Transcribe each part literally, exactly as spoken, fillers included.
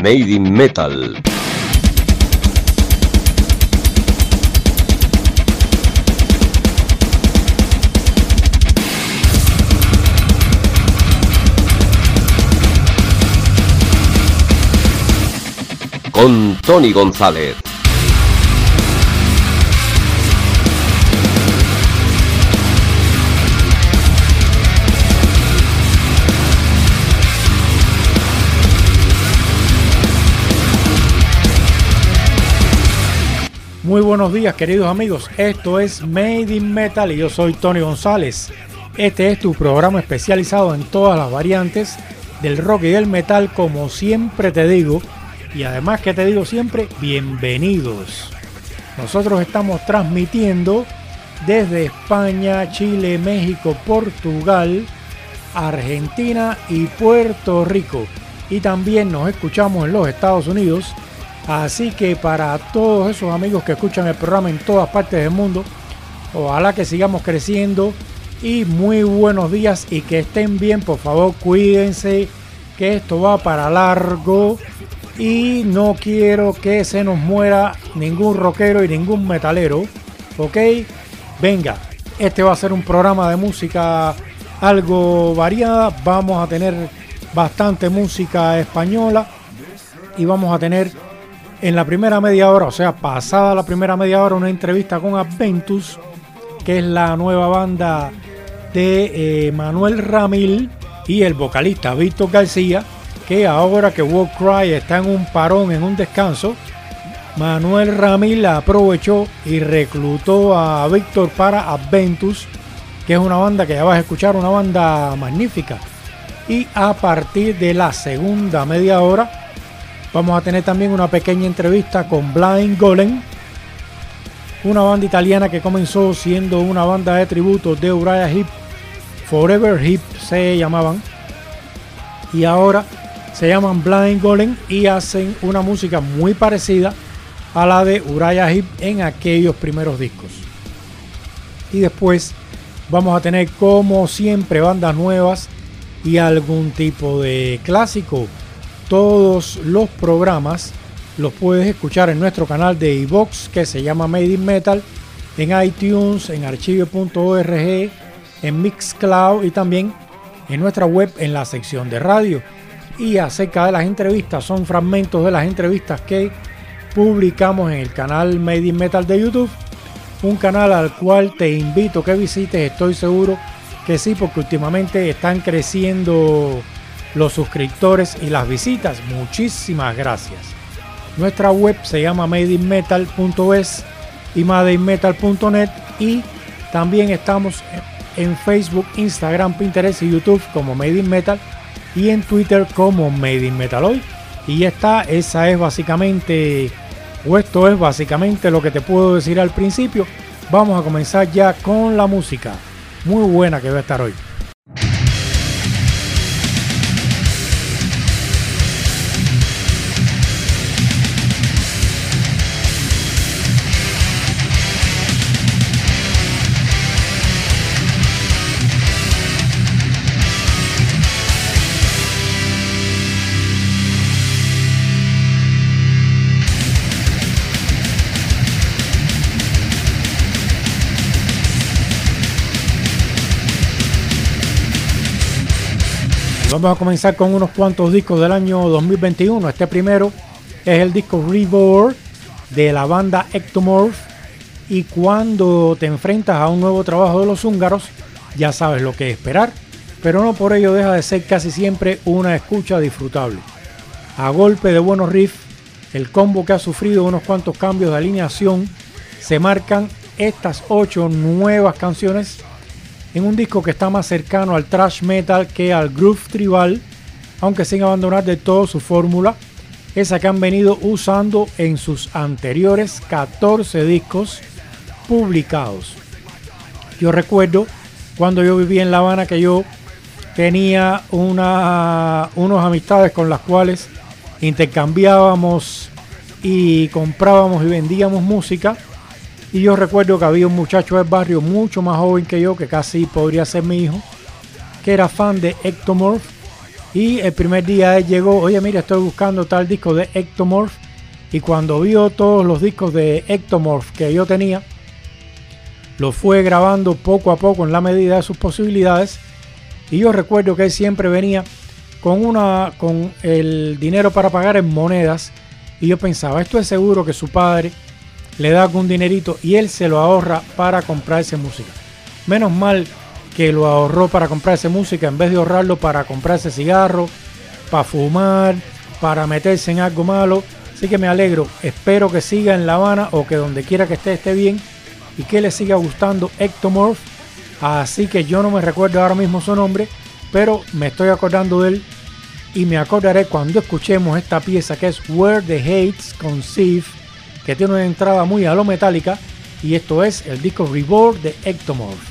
Made in Metal. Con Tony González. Muy buenos días, queridos amigos, esto es Made in Metal y yo soy Tony González. Este es tu programa especializado en todas las variantes del rock y del metal, como siempre te digo, y además que te digo siempre, bienvenidos. Nosotros estamos transmitiendo desde España, Chile, México, Portugal, Argentina y Puerto Rico, y también nos escuchamos en los Estados Unidos. Así que para todos esos amigos que escuchan el programa en todas partes del mundo, ojalá que sigamos creciendo y muy buenos días y que estén bien. Por favor, cuídense, que esto va para largo y no quiero que se nos muera ningún rockero y ningún metalero, ¿ok? Venga, este va a ser un programa de música algo variada. Vamos a tener bastante música española y vamos a tener en la primera media hora, o sea, pasada la primera media hora, una entrevista con Adventus, que es la nueva banda de eh, Manuel Ramil y el vocalista Víctor García, que ahora que War Cry está en un parón, en un descanso, Manuel Ramil aprovechó y reclutó a Víctor para Adventus, que es una banda que ya vas a escuchar, una banda magnífica. Y a partir de la segunda media hora vamos a tener también una pequeña entrevista con Blind Golem, una banda italiana que comenzó siendo una banda de tributo de Uriah Heep, Forever Heep se llamaban, y ahora se llaman Blind Golem y hacen una música muy parecida a la de Uriah Heep en aquellos primeros discos. Y después vamos a tener, como siempre, bandas nuevas y algún tipo de clásico. Todos los programas los puedes escuchar en nuestro canal de iVoox, que se llama Made in Metal, en iTunes, en archive punto org, en Mixcloud y también en nuestra web en la sección de radio. Y acerca de las entrevistas, son fragmentos de las entrevistas que publicamos en el canal Made in Metal de YouTube, un canal al cual te invito a que visites. Estoy seguro que sí, porque últimamente están creciendo los suscriptores y las visitas. Muchísimas gracias. Nuestra web se llama made in metal punto es y made in metal punto net, y también estamos en Facebook, Instagram, Pinterest y YouTube como Made in Metal, y en Twitter como Made in Metal Hoy. Y ya está, esa es básicamente, o esto es básicamente lo que te puedo decir al principio. Vamos a comenzar ya con la música muy buena que va a estar hoy. Vamos a comenzar con unos cuantos discos del año dos mil veintiuno. Este primero es el disco Reborn de la banda Ectomorph, y cuando te enfrentas a un nuevo trabajo de los húngaros ya sabes lo que esperar, pero no por ello deja de ser casi siempre una escucha disfrutable. A golpe de buenos riffs, el combo que ha sufrido unos cuantos cambios de alineación, se marcan estas ocho nuevas canciones en un disco que está más cercano al thrash metal que al groove tribal, aunque sin abandonar de todo su fórmula, esa que han venido usando en sus anteriores catorce discos publicados. Yo recuerdo cuando yo vivía en La Habana que yo tenía una, unos amistades con las cuales intercambiábamos y comprábamos y vendíamos música. Y yo recuerdo que había un muchacho del barrio mucho más joven que yo, que casi podría ser mi hijo, que era fan de Ectomorph, Y el primer día él llegó, oye mira, estoy buscando tal disco de Ectomorph. Y cuando vio todos los discos de Ectomorph que yo tenía, los fue grabando poco a poco en la medida de sus posibilidades. Y yo recuerdo que él siempre venía con, una, con el dinero para pagar en monedas. Y yo pensaba, esto es seguro que su padre le da algún dinerito y él se lo ahorra para comprarse música. Menos mal que lo ahorró para comprarse música en vez de ahorrarlo para comprarse cigarros, para fumar, para meterse en algo malo. Así que me alegro, espero que siga en La Habana o que donde quiera que esté esté bien y que le siga gustando Ectomorph. Así que yo no me recuerdo ahora mismo su nombre, pero me estoy acordando de él y me acordaré cuando escuchemos esta pieza que es Where the Hates Conceive, que tiene una entrada muy a lo metálica, y esto es el disco Reborn de Ectomorph.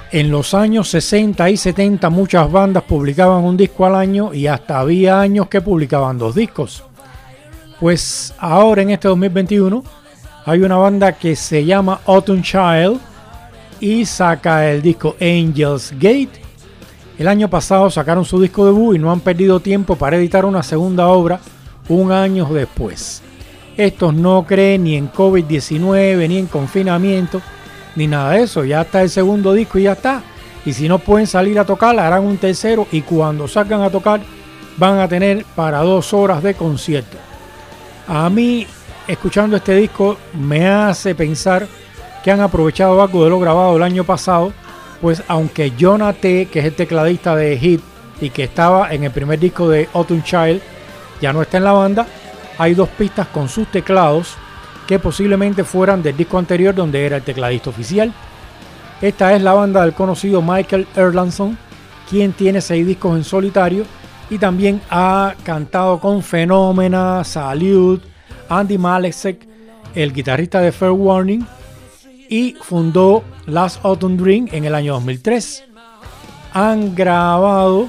En los años sesenta y setenta muchas bandas publicaban un disco al año y hasta había años que publicaban dos discos. Pues ahora en este dos mil veintiuno hay una banda que se llama Autumn Child y saca el disco Angel's Gate. El año pasado sacaron su disco debut y no han perdido tiempo para editar una segunda obra un año después. Estos no creen ni en COVID diecinueve, ni en confinamiento, ni nada de eso. Ya está el segundo disco y ya está. Y si no pueden salir a tocar, harán un tercero y cuando salgan a tocar van a tener para dos horas de concierto. A mí, escuchando este disco, me hace pensar que han aprovechado algo de lo grabado el año pasado, pues aunque Jonah T, que es el tecladista de Hit y que estaba en el primer disco de Autumn Child, ya no está en la banda, hay dos pistas con sus teclados que posiblemente fueran del disco anterior donde era el tecladista oficial. Esta es la banda del conocido Michael Erlandson, quien tiene seis discos en solitario y también ha cantado con Phenomena, Salute, Andy Malesek, el guitarrista de Fair Warning, y fundó Last Autumn Dream en el año dos mil tres. Han grabado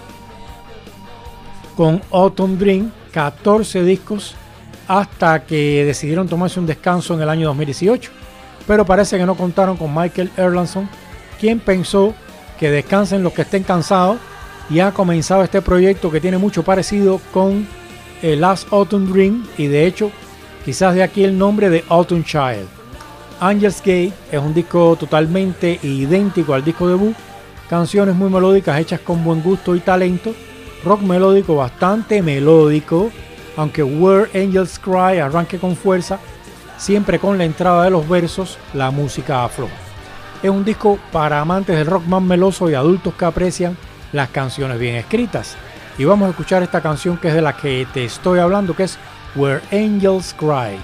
con Autumn Dream catorce discos hasta que decidieron tomarse un descanso en el año dos mil dieciocho, pero parece que no contaron con Michael Erlandson, quien pensó que descansen los que estén cansados y ha comenzado este proyecto que tiene mucho parecido con el Last Autumn Dream y de hecho quizás de aquí el nombre de Autumn Child. Angel's Gate es un disco totalmente idéntico al disco debut, canciones muy melódicas hechas con buen gusto y talento, rock melódico bastante melódico, aunque Where Angels Cry arranque con fuerza, siempre con la entrada de los versos, la música afloja. Es un disco para amantes del rock más meloso y adultos que aprecian las canciones bien escritas. Y vamos a escuchar esta canción que es de la que te estoy hablando, que es Where Angels Cry.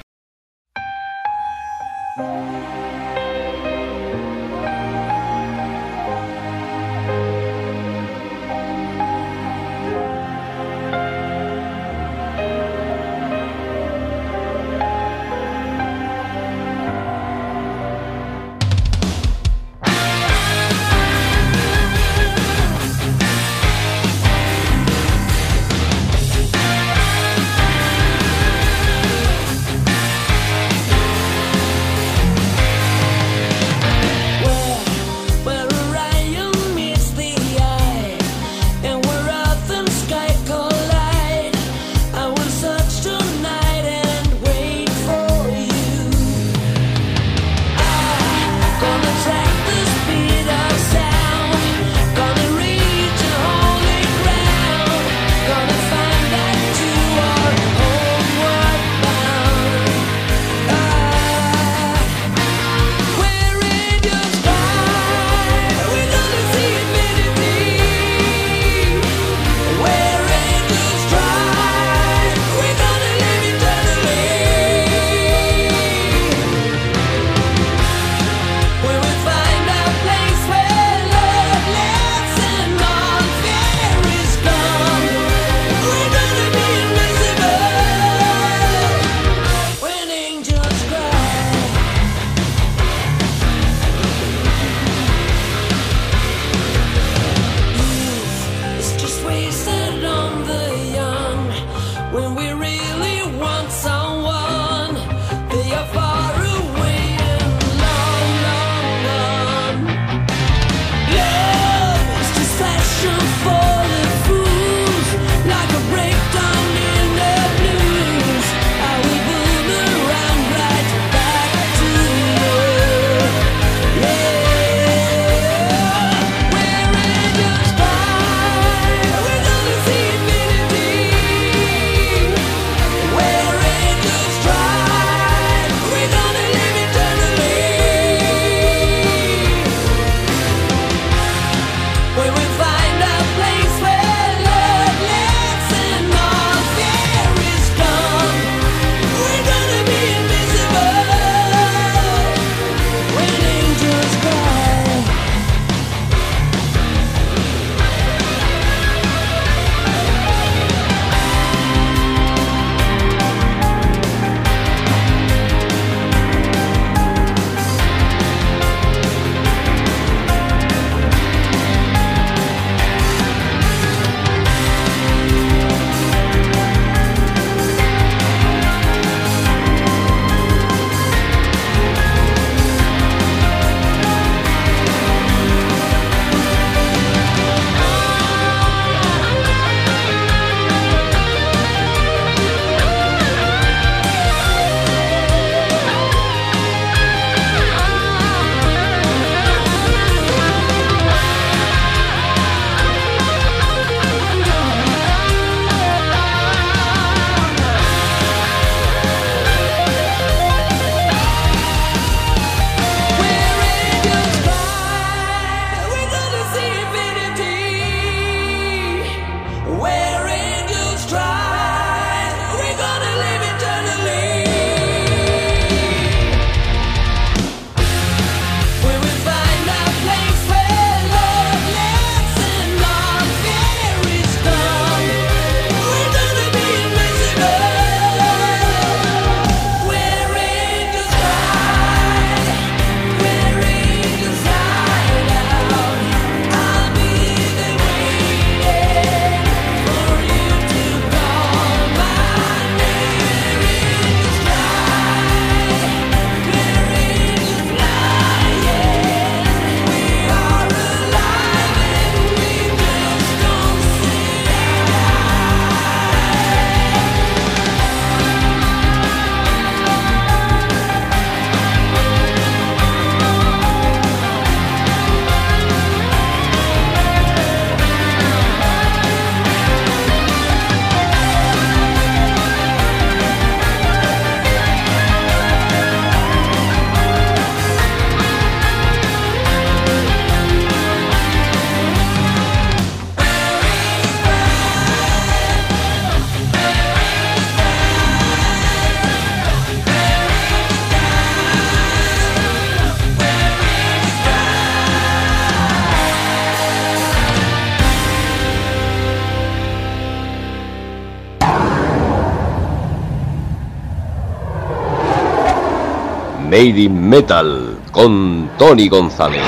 Made in Metal con Tony González.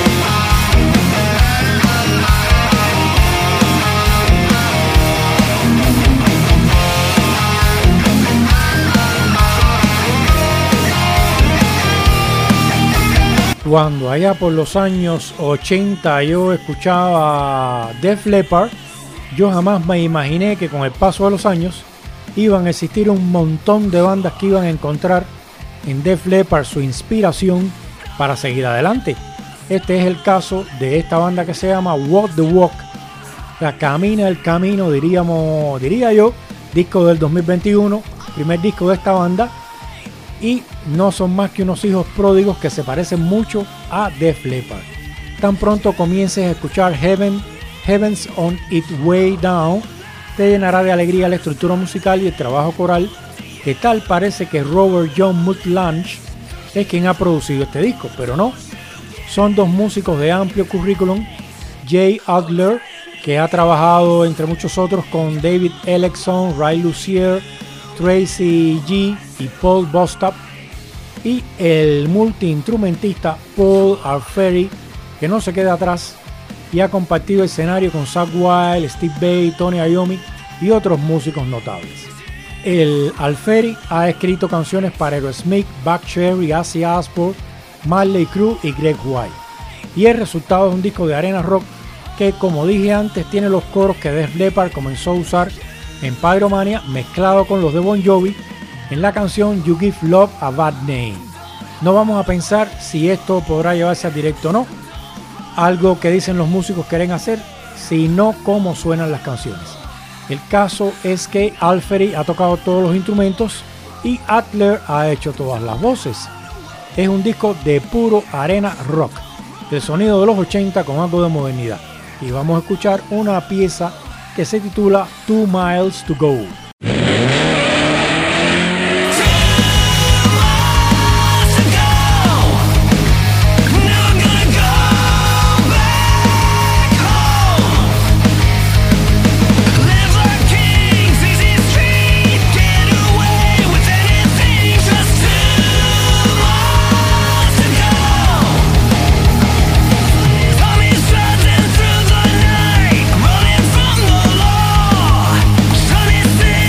Cuando allá por los años ochenta yo escuchaba Def Leppard, yo jamás me imaginé que con el paso de los años iban a existir un montón de bandas que iban a encontrar en Def Leppard su inspiración para seguir adelante. Este es el caso de esta banda que se llama Walk the Walk, o sea, Camina el Camino, diríamos, diría yo, disco del dos mil veintiuno, primer disco de esta banda, y no son más que unos hijos pródigos que se parecen mucho a Def Leppard. Tan pronto comiences a escuchar Heaven, Heaven's on Its Way Down, te llenará de alegría la estructura musical y el trabajo coral, que tal parece que Robert John Mutt-Lange es quien ha producido este disco, pero no. Son dos músicos de amplio currículum, Jay Adler, que ha trabajado entre muchos otros con David Ellefson, Ray Luzier, Tracy G y Paul Bostaph, y el multiinstrumentista Paul Alferi, que no se queda atrás y ha compartido escenario con Zakk Wylde, Steve Vai, Tony Iommi y otros músicos notables. El Alferi ha escrito canciones para Aerosmith, Buckcherry, Ozzy Osbourne, Mötley Crüe y Greg White, y el resultado es un disco de arena rock que, como dije antes, tiene los coros que Def Leppard comenzó a usar en Pyromania, mezclado con los de Bon Jovi en la canción You Give Love a Bad Name. No vamos a pensar si esto podrá llevarse a directo o no, algo que dicen los músicos quieren hacer, sino cómo suenan las canciones. El caso es que Alferi ha tocado todos los instrumentos y Adler ha hecho todas las voces. Es un disco de puro arena rock, el sonido de los ochenta con algo de modernidad. Y vamos a escuchar una pieza que se titula Two Miles to Go. Running from the law, sun is set.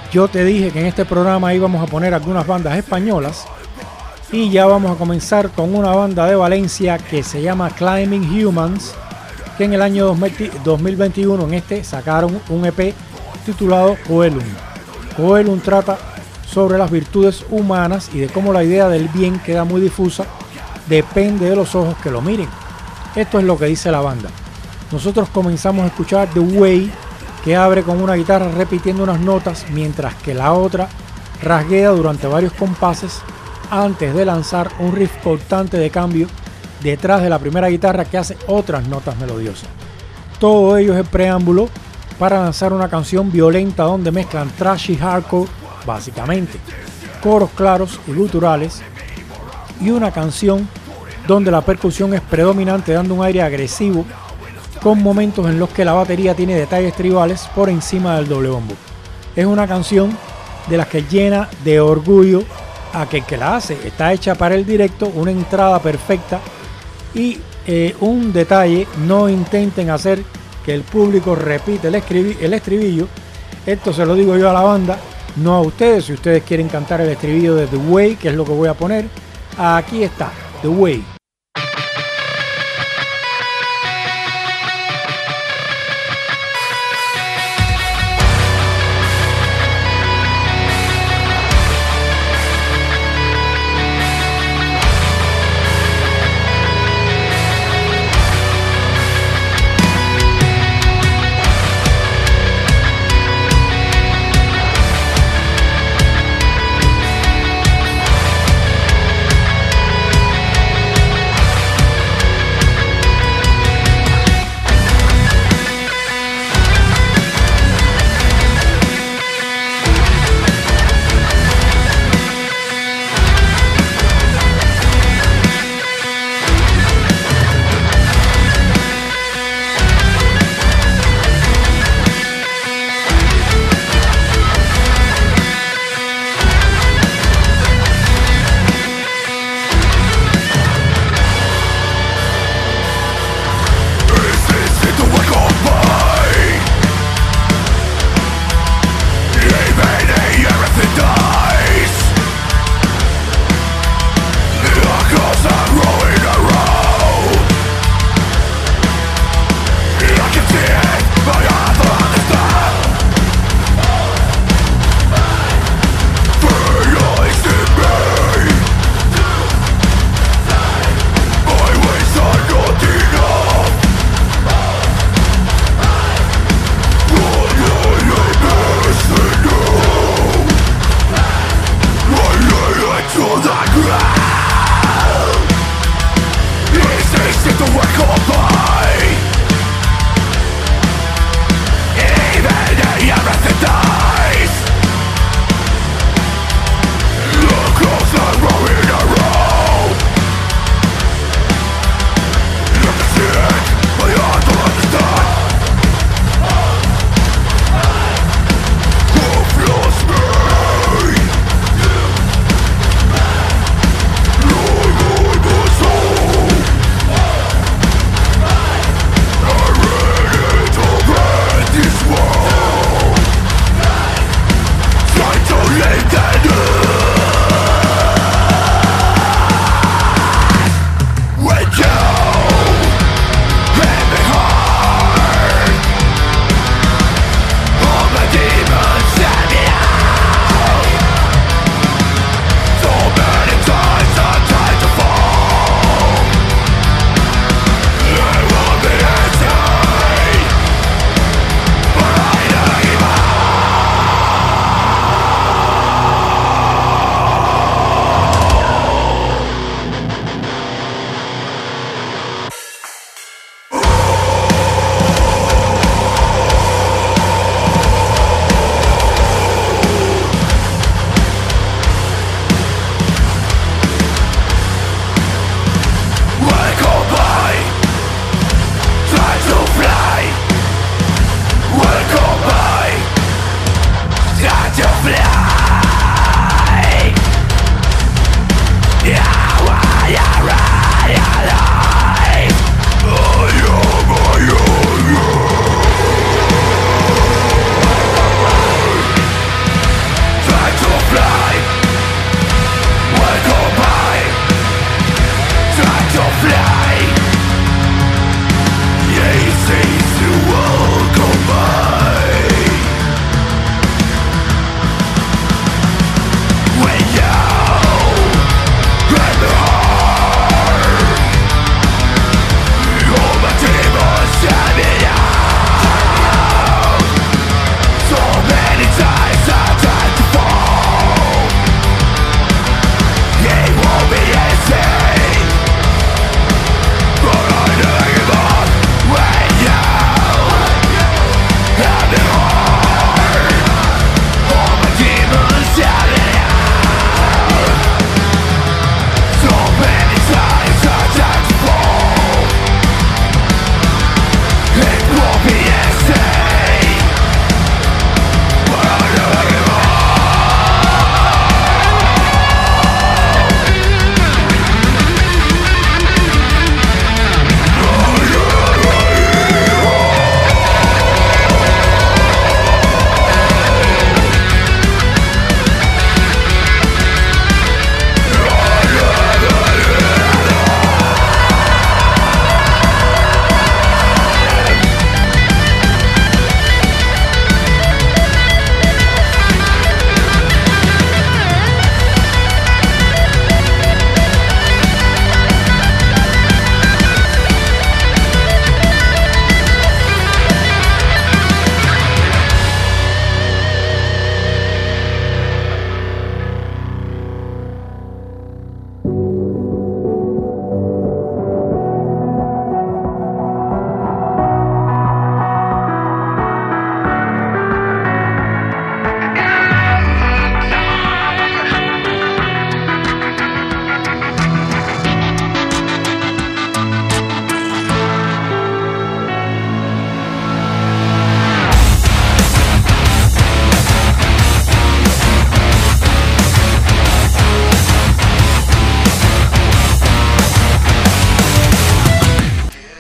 Yo te dije que en este programa íbamos a poner algunas bandas españolas y ya vamos a comenzar con una banda de Valencia que se llama Climbing Humans, que en el año dos mil veintiuno en este sacaron un E P titulado Coelum. Coelum trata sobre las virtudes humanas y de cómo la idea del bien queda muy difusa, depende de los ojos que lo miren. Esto es lo que dice la banda. Nosotros comenzamos a escuchar The Way, que abre con una guitarra repitiendo unas notas mientras que la otra rasguea durante varios compases antes de lanzar un riff cortante de cambio detrás de la primera guitarra que hace otras notas melodiosas. Todo ello es el preámbulo para lanzar una canción violenta donde mezclan thrash y hardcore básicamente, coros claros y guturales, y una canción donde la percusión es predominante dando un aire agresivo con momentos en los que la batería tiene detalles tribales por encima del doble bombo. Es una canción de las que llena de orgullo a aquel que la hace. Está hecha para el directo, una entrada perfecta y eh, un detalle: no intenten hacer que el público repita el, escribi- el estribillo. Esto se lo digo yo a la banda, no a ustedes. Si ustedes quieren cantar el estribillo de The Way, que es lo que voy a poner, aquí está, The Way.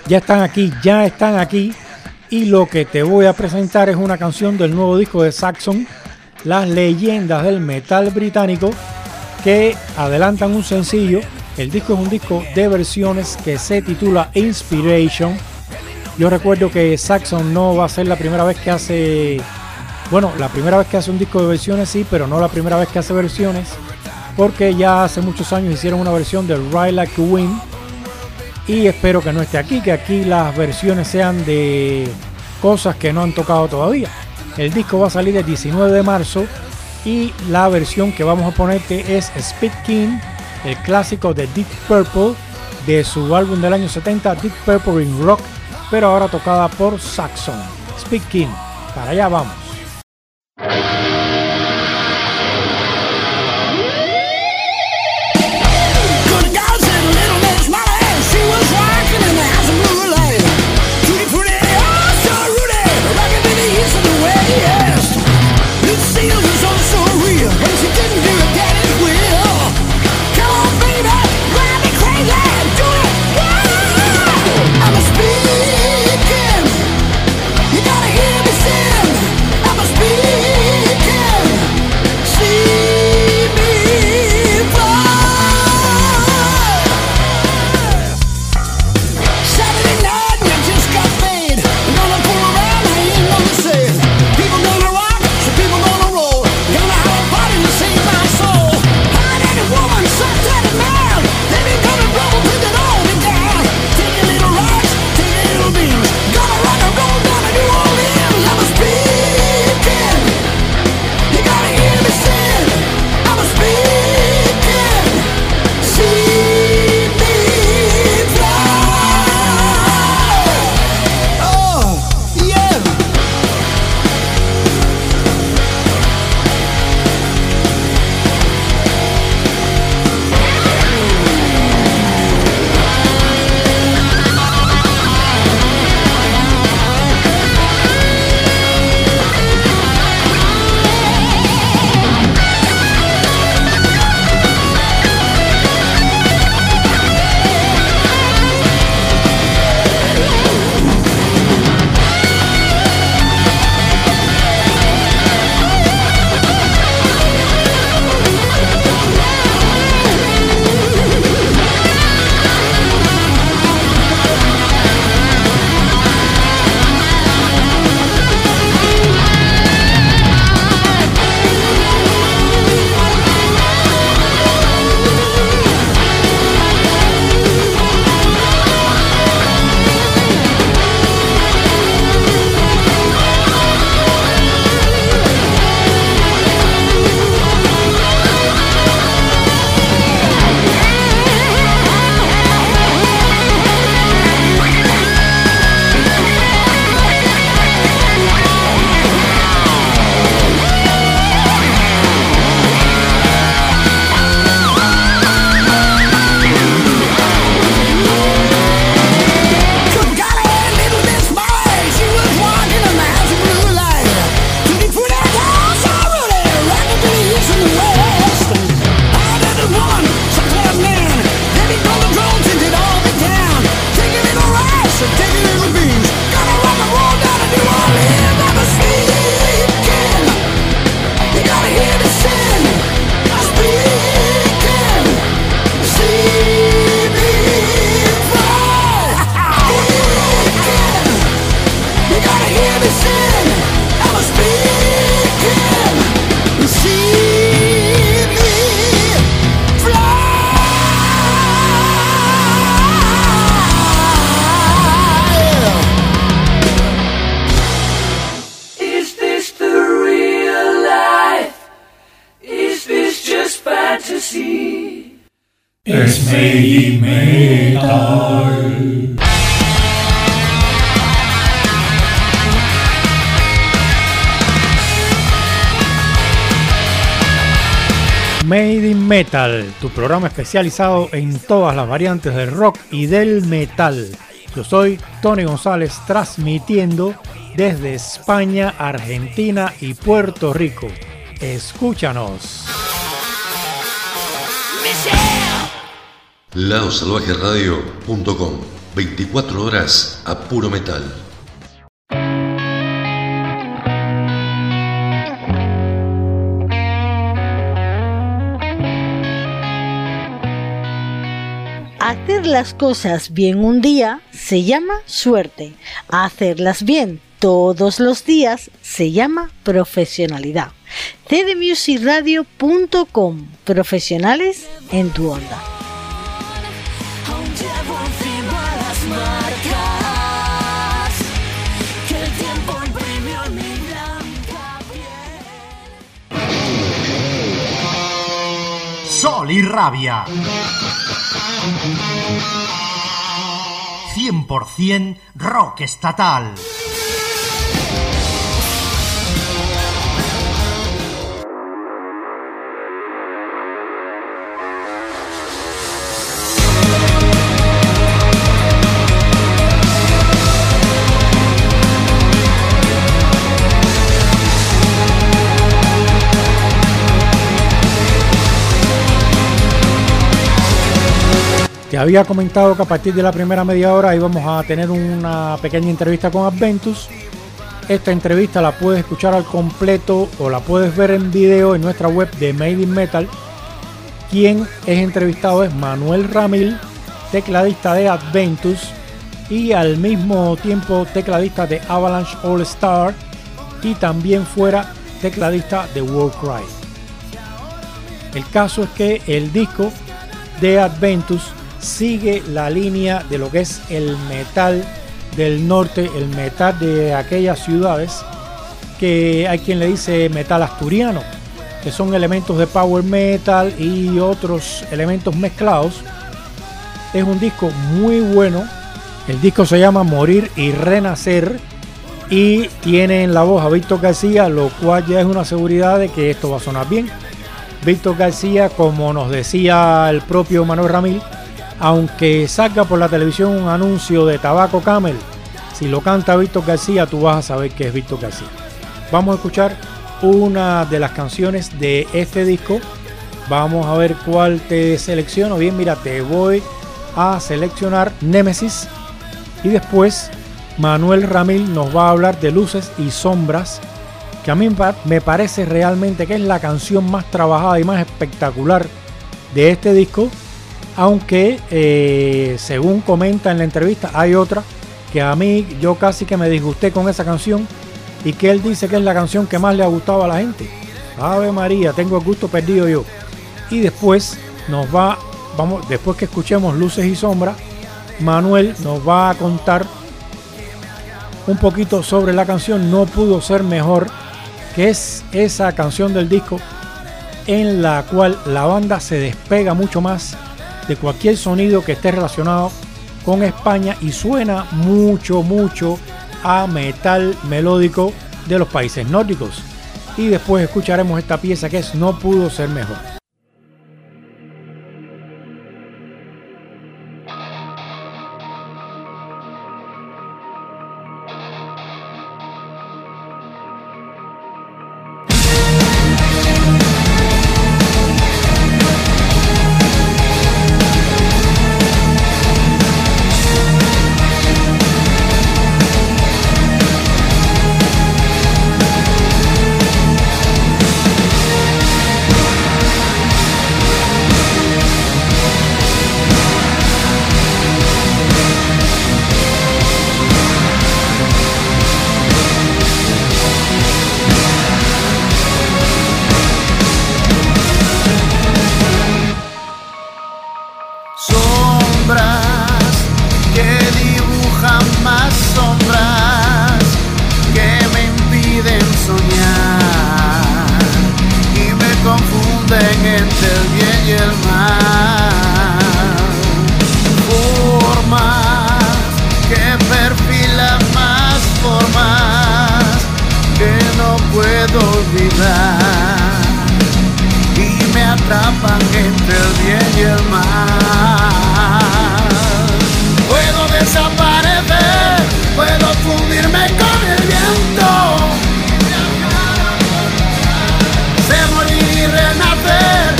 Ya están aquí, ya están aquí. Y lo que te voy a presentar es una canción del nuevo disco de Saxon, las leyendas del metal británico, que adelantan un sencillo. El disco es un disco de versiones que se titula Inspiration. Yo recuerdo que Saxon no va a ser la primera vez que hace... Bueno, la primera vez que hace un disco de versiones sí, pero no la primera vez que hace versiones, porque ya hace muchos años hicieron una versión de Ride Like a Wind. Y espero que no esté aquí, que aquí las versiones sean de cosas que no han tocado todavía. El disco va a salir el diecinueve de marzo y la versión que vamos a ponerte es Speed King, el clásico de Deep Purple de su álbum del año setenta, Deep Purple in Rock, pero ahora tocada por Saxon. Speed King, para allá vamos. Es Made Metal. Made in Metal, tu programa especializado en todas las variantes del rock y del metal. Yo soy Tony González, transmitiendo desde España, Argentina y Puerto Rico. Escúchanos. Lado Salvaje Radio punto com veinticuatro horas a puro metal. Hacer las cosas bien un día se llama suerte. Hacerlas bien todos los días se llama profesionalidad. c d music radio punto com. Profesionales en tu onda. Sol y rabia. cien por ciento rock estatal. Te había comentado que a partir de la primera media hora íbamos a tener una pequeña entrevista con Adventus. Esta entrevista la puedes escuchar al completo o la puedes ver en video en nuestra web de Made in Metal. Quien es entrevistado es Manuel Ramil, tecladista de Adventus y al mismo tiempo tecladista de Avalanche All Star y también fuera tecladista de Warcry. El caso es que el disco de Adventus sigue la línea de lo que es el metal del norte, el metal de aquellas ciudades que hay quien le dice metal asturiano, que son elementos de power metal y otros elementos mezclados. Es un disco muy bueno. El disco se llama Morir y Renacer y tiene en la voz a Víctor García, lo cual ya es una seguridad de que esto va a sonar bien. Víctor García, como nos decía el propio Manuel Ramil, aunque salga por la televisión un anuncio de Tabaco Camel, si lo canta Víctor García, tú vas a saber que es Víctor García. Vamos a escuchar una de las canciones de este disco. Vamos a ver cuál te selecciono. Bien, mira, te voy a seleccionar Némesis. Y después Manuel Ramil nos va a hablar de Luces y Sombras, que a mí me parece realmente que es la canción más trabajada y más espectacular de este disco. Aunque eh, según comenta en la entrevista, hay otra que a mí yo casi que me disgusté con esa canción y que él dice que es la canción que más le ha gustado a la gente. Ave María, tengo el gusto perdido yo. Y después nos va, vamos, después que escuchemos Luces y Sombras, Manuel nos va a contar un poquito sobre la canción No Pudo Ser Mejor, que es esa canción del disco en la cual la banda se despega mucho más de cualquier sonido que esté relacionado con España y suena mucho, mucho a metal melódico de los países nórdicos. Y después escucharemos esta pieza que es No Pudo Ser Mejor.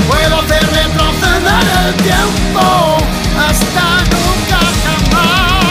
Tiempo hasta nunca jamás.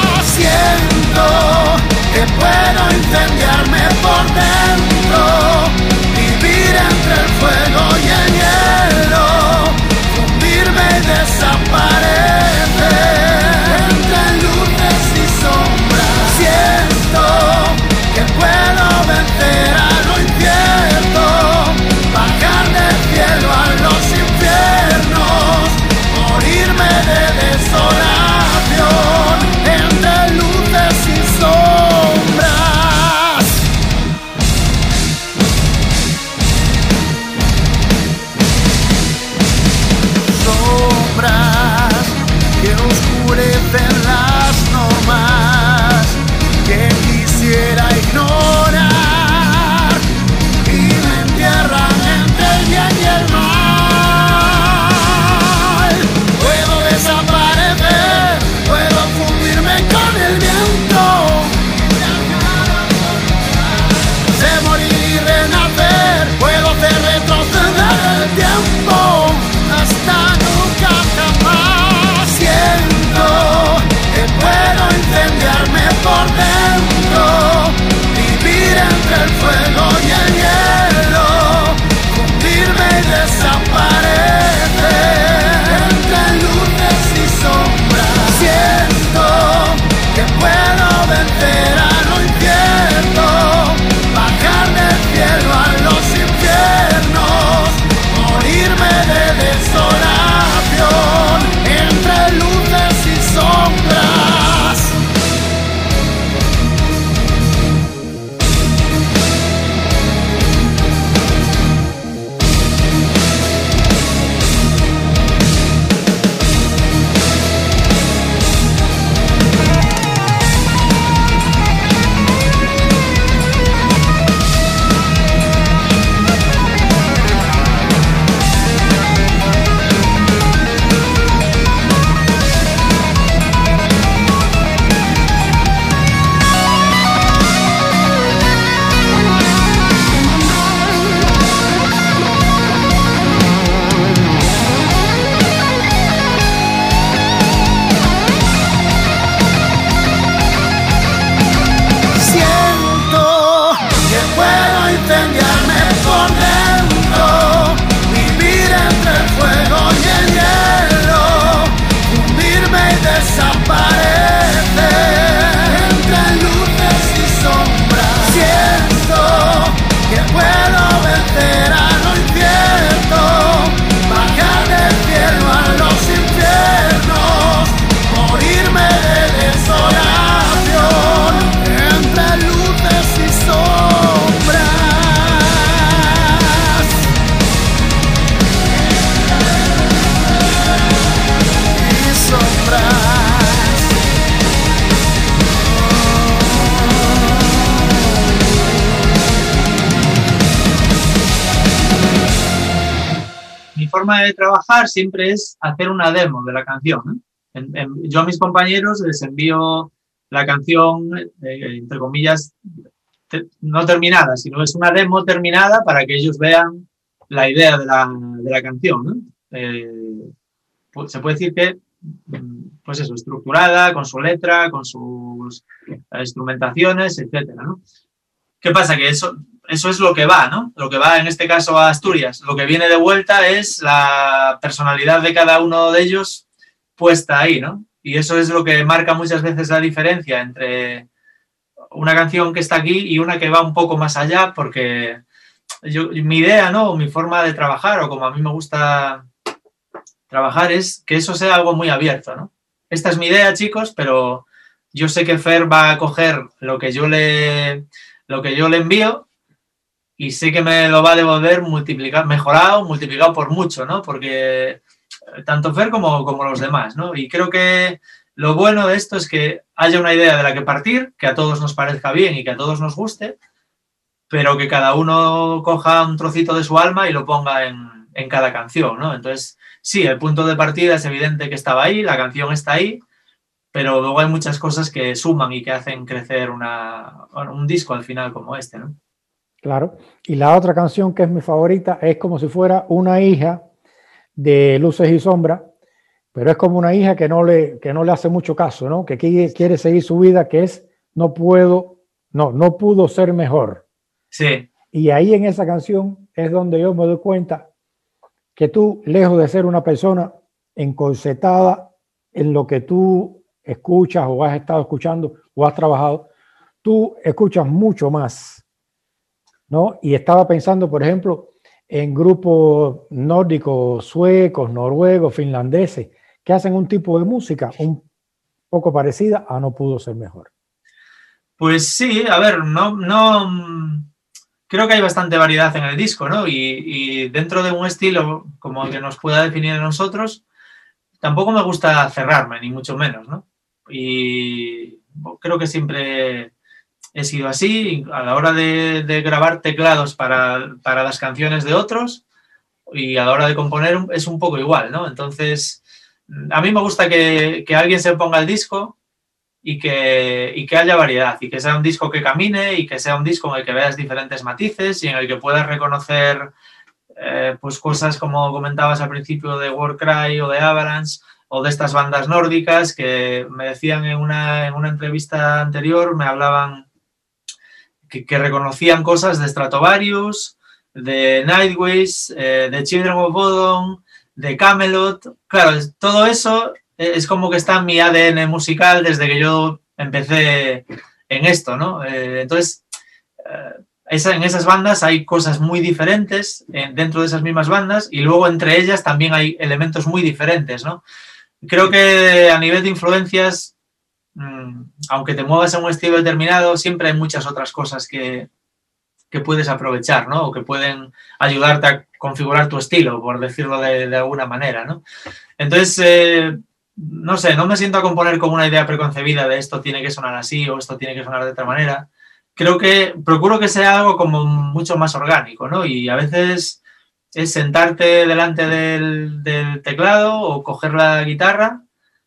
incendiarme por dentro, vivir entre el fuego y el hielo, fundirme y desaparecer entre luces y sombras. Siento que puedo vencer a lo incierto, bajar del cielo a los infiernos, morirme de desolación entre luces y sombras. Sombras que oscurecen las normas que quisiera ignorar y me entierran entre el bien y el mal. Puedo desaparecer, puedo fundirme con el viento, sé morir y renacer, puedo hacer retroceder el tiempo hasta nunca jamás. Siento que puedo incendiarme por dentro, vivir entre el fuego y el hielo, fundirme y desaparecer entre luces y sombras. Siento que puedo vencer a lo incierto, bajar del cielo a los infiernos, morirme de desolación entre luces y sombras. Siento que puedo incendiarme por dentro, vivir entre el fuego y el hielo, fundirme y desaparecer entre luces y sombras. Siento que puedo vencer a lo incierto, bajar del cielo a los infiernos, morirme de desolación entre luces y sombras. Y sombras. Mi forma de trabajar siempre es hacer una demo de la canción, ¿eh? En- en- yo a mis compañeros les envío la canción, eh, entre comillas, te- no terminada, sino es una demo terminada para que ellos vean la idea de la, de la canción, ¿no? Eh, pues se puede decir que, mm, pues eso, estructurada, con su letra, con sus eh, instrumentaciones, etcétera, ¿no? ¿Qué pasa? Que eso, eso es lo que va, ¿no? Lo que va en este caso a Asturias. Lo que viene de vuelta es la personalidad de cada uno de ellos puesta ahí, ¿no? Y eso es lo que marca muchas veces la diferencia entre una canción que está aquí y una que va un poco más allá, porque yo, mi idea, ¿no? O mi forma de trabajar, o como a mí me gusta trabajar, es que eso sea algo muy abierto, ¿no? Esta es mi idea, chicos, pero yo sé que Fer va a coger lo que yo le, lo que yo le envío y sé que me lo va a devolver multiplicado, mejorado, multiplicado por mucho, ¿no? Porque tanto Fer como, como los demás, ¿no? Y creo que lo bueno de esto es que haya una idea de la que partir, que a todos nos parezca bien y que a todos nos guste, pero que cada uno coja un trocito de su alma y lo ponga en, en cada canción, ¿no? Entonces, sí, el punto de partida es evidente que estaba ahí, la canción está ahí, pero luego hay muchas cosas que suman y que hacen crecer una, un disco al final como este, ¿no? Claro. Y la otra canción que es mi favorita es como si fuera una hija de Luces y Sombras, pero es como una hija que no le, que no le hace mucho caso, ¿no? Que quiere, quiere seguir su vida, que es No puedo no, no pudo ser mejor. Sí. Y ahí en esa canción es donde yo me doy cuenta que tú, lejos de ser una persona encorsetada en lo que tú escuchas o has estado escuchando o has trabajado, tú escuchas mucho más, ¿no? Y estaba pensando, por ejemplo, en grupos nórdicos, suecos, noruegos, finlandeses, que hacen un tipo de música un poco parecida a No pudo ser mejor. Pues sí, a ver, no, no creo que hay bastante variedad en el disco, ¿no? Y, y dentro de un estilo como el que nos pueda definir a nosotros, tampoco me gusta cerrarme, ni mucho menos, ¿no? Y creo que siempre he sido así a la hora de, de grabar teclados para, para las canciones de otros, y a la hora de componer es un poco igual, ¿no? Entonces, a mí me gusta que, que alguien se ponga el disco y que, y que haya variedad, y que sea un disco que camine, y que sea un disco en el que veas diferentes matices y en el que puedas reconocer eh, pues cosas como comentabas al principio de Warcry o de Avalanche o de estas bandas nórdicas que me decían en una, en una entrevista anterior, me hablaban que, que reconocían cosas de Stratovarius, de Nightwish, eh, de Children of Bodom, de Camelot. Claro, todo eso es como que está en mi A D N musical desde que yo empecé en esto, ¿no? Eh, entonces, eh, esa, en esas bandas hay cosas muy diferentes eh, dentro de esas mismas bandas, y luego entre ellas también hay elementos muy diferentes, ¿no? Creo que a nivel de influencias, mmm, aunque te muevas en un estilo determinado, siempre hay muchas otras cosas que, que puedes aprovechar, ¿no? O que pueden ayudarte a configurar tu estilo, por decirlo de, de alguna manera, ¿no? Entonces, eh, no sé, no me siento a componer con una idea preconcebida de esto tiene que sonar así o esto tiene que sonar de otra manera. Creo que procuro que sea algo como mucho más orgánico, ¿no? Y a veces es sentarte delante del, del teclado o coger la guitarra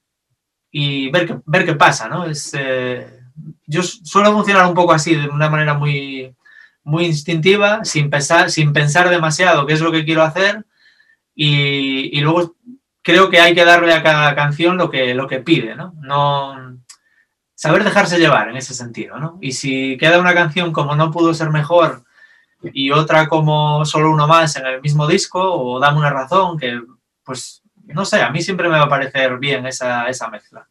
y ver qué, ver qué pasa, ¿no? Es, eh, yo suelo funcionar un poco así, de una manera muy, muy instintiva, sin pensar, sin pensar demasiado qué es lo que quiero hacer, y, y luego creo que hay que darle a cada canción lo que, lo que pide, ¿no? No saber dejarse llevar en ese sentido, ¿no? Y si queda una canción como No pudo ser mejor y otra como Solo uno más en el mismo disco, o Dame una razón, que pues no sé, a mí siempre me va a parecer bien esa, esa mezcla.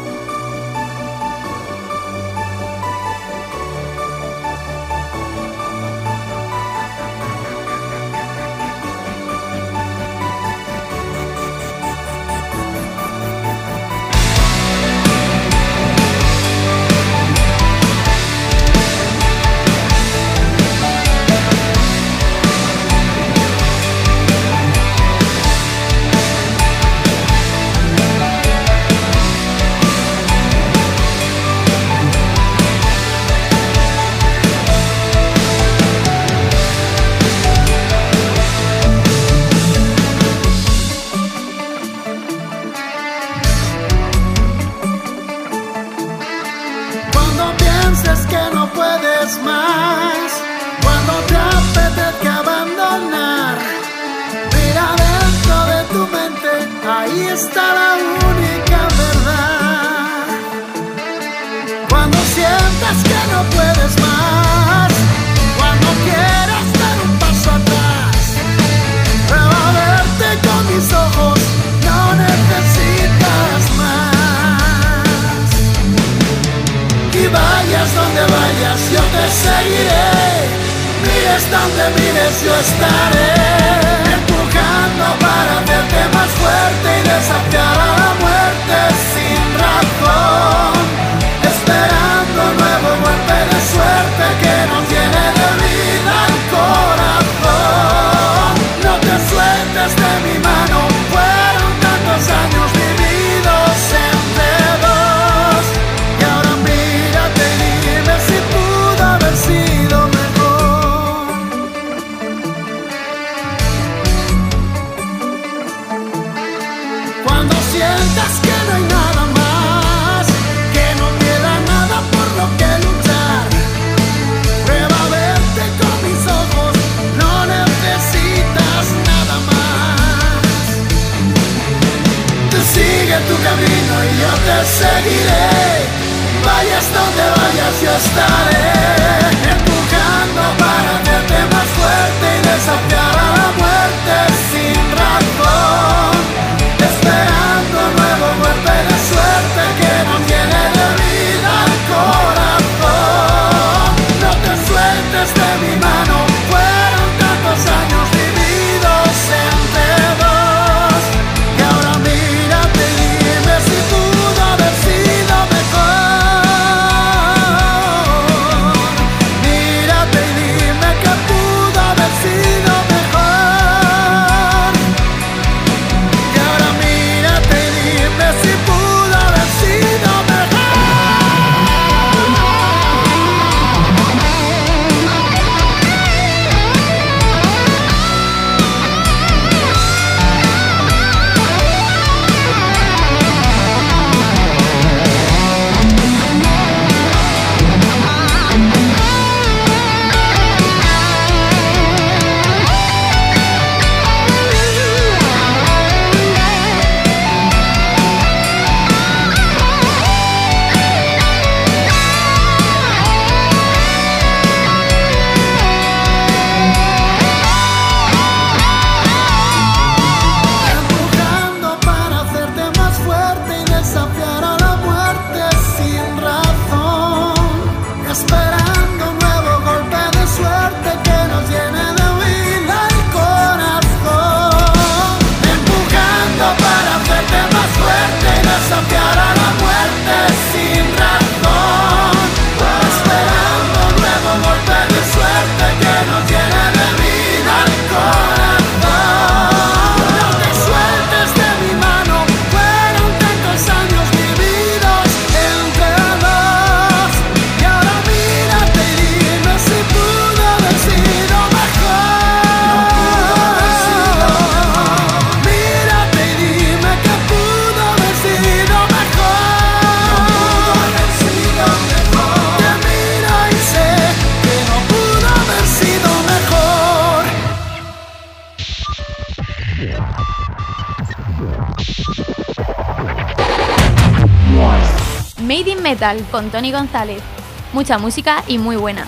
Ahí está la única verdad. Cuando sientas que no puedes más, cuando quieras dar un paso atrás, prueba a verte con mis ojos, no necesitas más. Y vayas donde vayas, yo te seguiré. Mires donde mires, yo estaré empujando para hacerte más fuerte y desafiar a la muerte sin razón, esperando un nuevo golpe de suerte que nos llene de vida el corazón. No te sueltes de mi mano, fueron tantos años vividos entre dos, y ahora mírate y dime si pudo haber sido mejor. Cuando sientas que no hay nada Metal con Tony González. Mucha música y muy buena.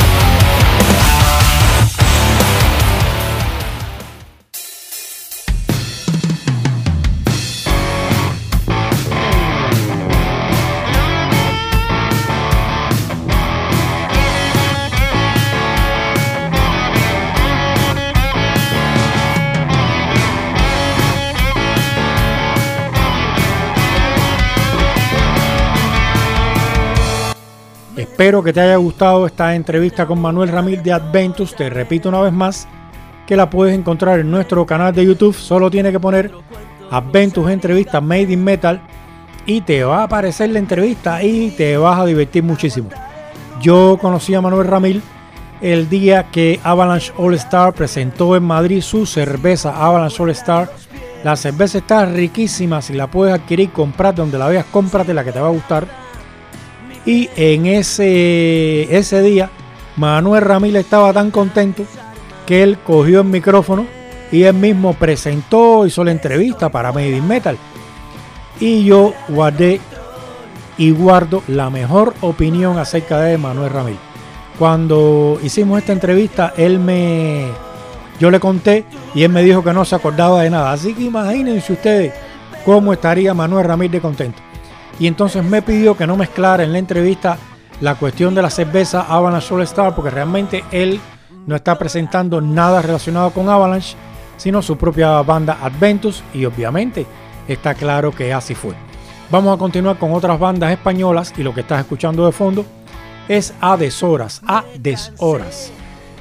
Espero que te haya gustado esta entrevista con Manuel Ramil de Adventus. Te repito una vez más que la puedes encontrar en nuestro canal de YouTube. Solo tienes que poner Adventus Entrevista Made in Metal y te va a aparecer la entrevista y te vas a divertir muchísimo. Yo conocí a Manuel Ramil el día que Avalanche All Star presentó en Madrid su cerveza Avalanche All Star. La cerveza está riquísima, si la puedes adquirir, comprate donde la veas, cómprate la que te va a gustar. Y en ese, ese día Manuel Ramil estaba tan contento que él cogió el micrófono y él mismo presentó, hizo la entrevista para Made in Metal. Y yo guardé y guardo la mejor opinión acerca de Manuel Ramil. Cuando hicimos esta entrevista, él me, yo le conté y él me dijo que no se acordaba de nada. Así que imagínense ustedes cómo estaría Manuel Ramil de contento. Y entonces me pidió que no mezclara en la entrevista la cuestión de la cerveza Avalanche All Star, porque realmente él no está presentando nada relacionado con Avalanche, sino su propia banda Adventus, y obviamente está claro que así fue. Vamos a continuar con otras bandas españolas y lo que estás escuchando de fondo es A Deshoras, A Deshoras.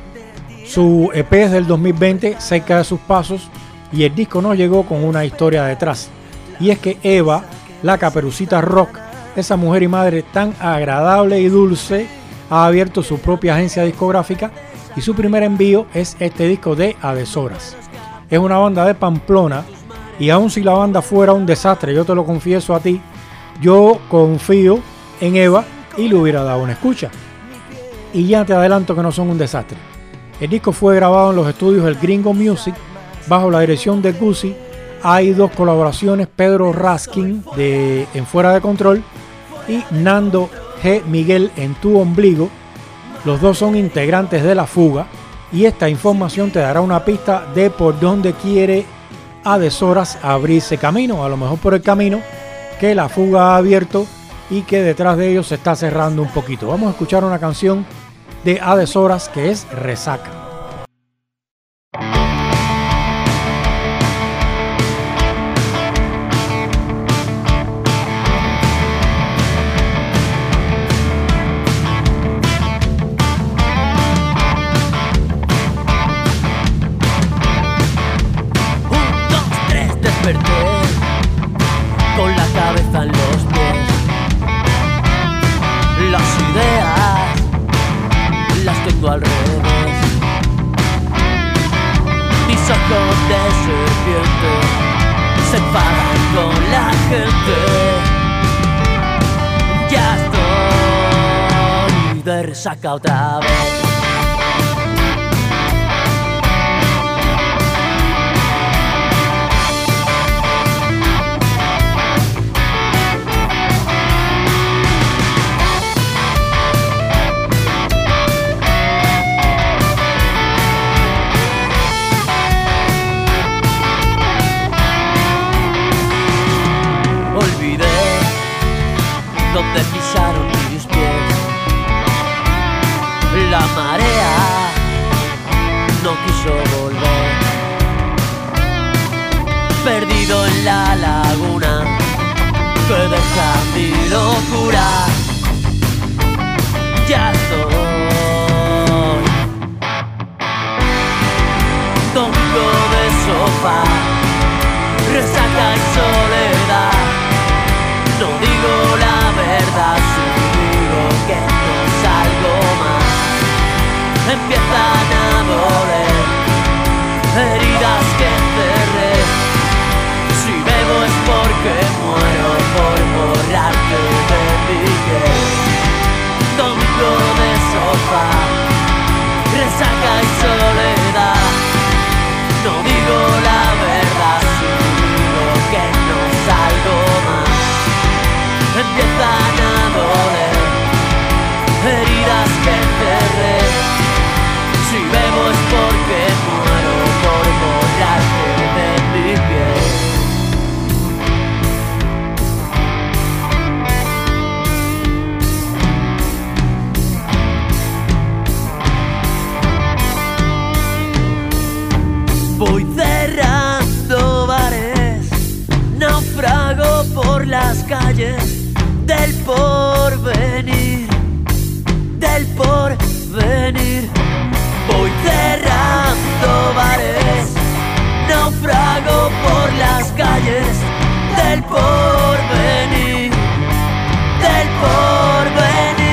Su E P es del dos mil veinte, Cerca de sus pasos, y el disco nos llegó con una historia detrás. Y es que Eva, la Caperucita Rock, esa mujer y madre tan agradable y dulce, ha abierto su propia agencia discográfica y su primer envío es este disco de A Deshoras. Es una banda de Pamplona y aun si la banda fuera un desastre, yo te lo confieso a ti, yo confío en Eva y le hubiera dado una escucha. Y ya te adelanto que no son un desastre. El disco fue grabado en los estudios del Gringo Music bajo la dirección de Guzzi. Hay dos colaboraciones, Pedro Raskin de En Fuera de Control y Nando G. Miguel en Tu Ombligo. Los dos son integrantes de La Fuga y esta información te dará una pista de por dónde quiere A Deshoras abrirse camino, a lo mejor por el camino que La Fuga ha abierto y que detrás de ellos se está cerrando un poquito. Vamos a escuchar una canción de A Deshoras que es Resaca. Con la cabeza en los pies, las ideas las tengo al revés. Mis ojos de serpiente se enfadan con la gente. Ya estoy de resaca otra vez. Donde pisaron mis pies, la marea no quiso volver. Perdido en la laguna que deja mi locura. Ya estoy domingo de sofá, resaca y soledad. No digo la verdad, seguro que no salgo más. Empiezan a doler heridas que cerré. Si bebo es porque muero por borrarte de mi piel. Domingo de sofá, resaca y soledad. No digo la verdad, seguro que no salgo más. Empiezan a doler porvenir, del porvenir. Voy cerrando bares, naufrago por las calles del porvenir, del porvenir.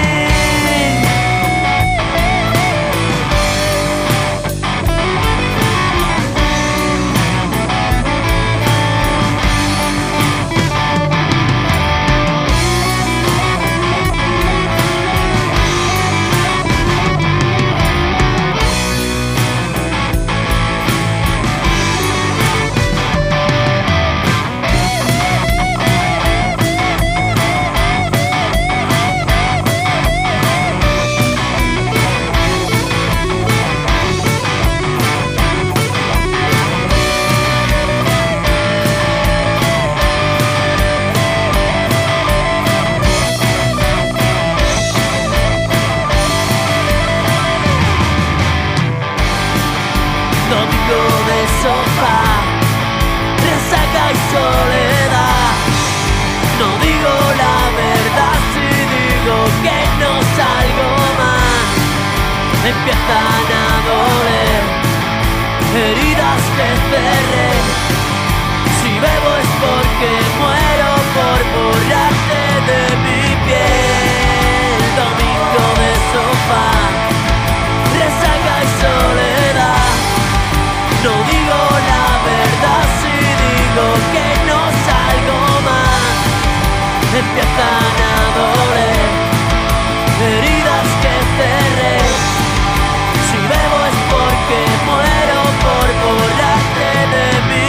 Resaca y soledad. No digo la verdad si digo que no salgo más. Empiezan a doler heridas que cerré. Si bebo es porque muero por borrarte de mi piel. Domingo de sofá, resaca y soledad. No digo la verdad si digo que no salgo más. Empiezan a doler heridas que cerré. Si bebo es porque muero por borrarte de mi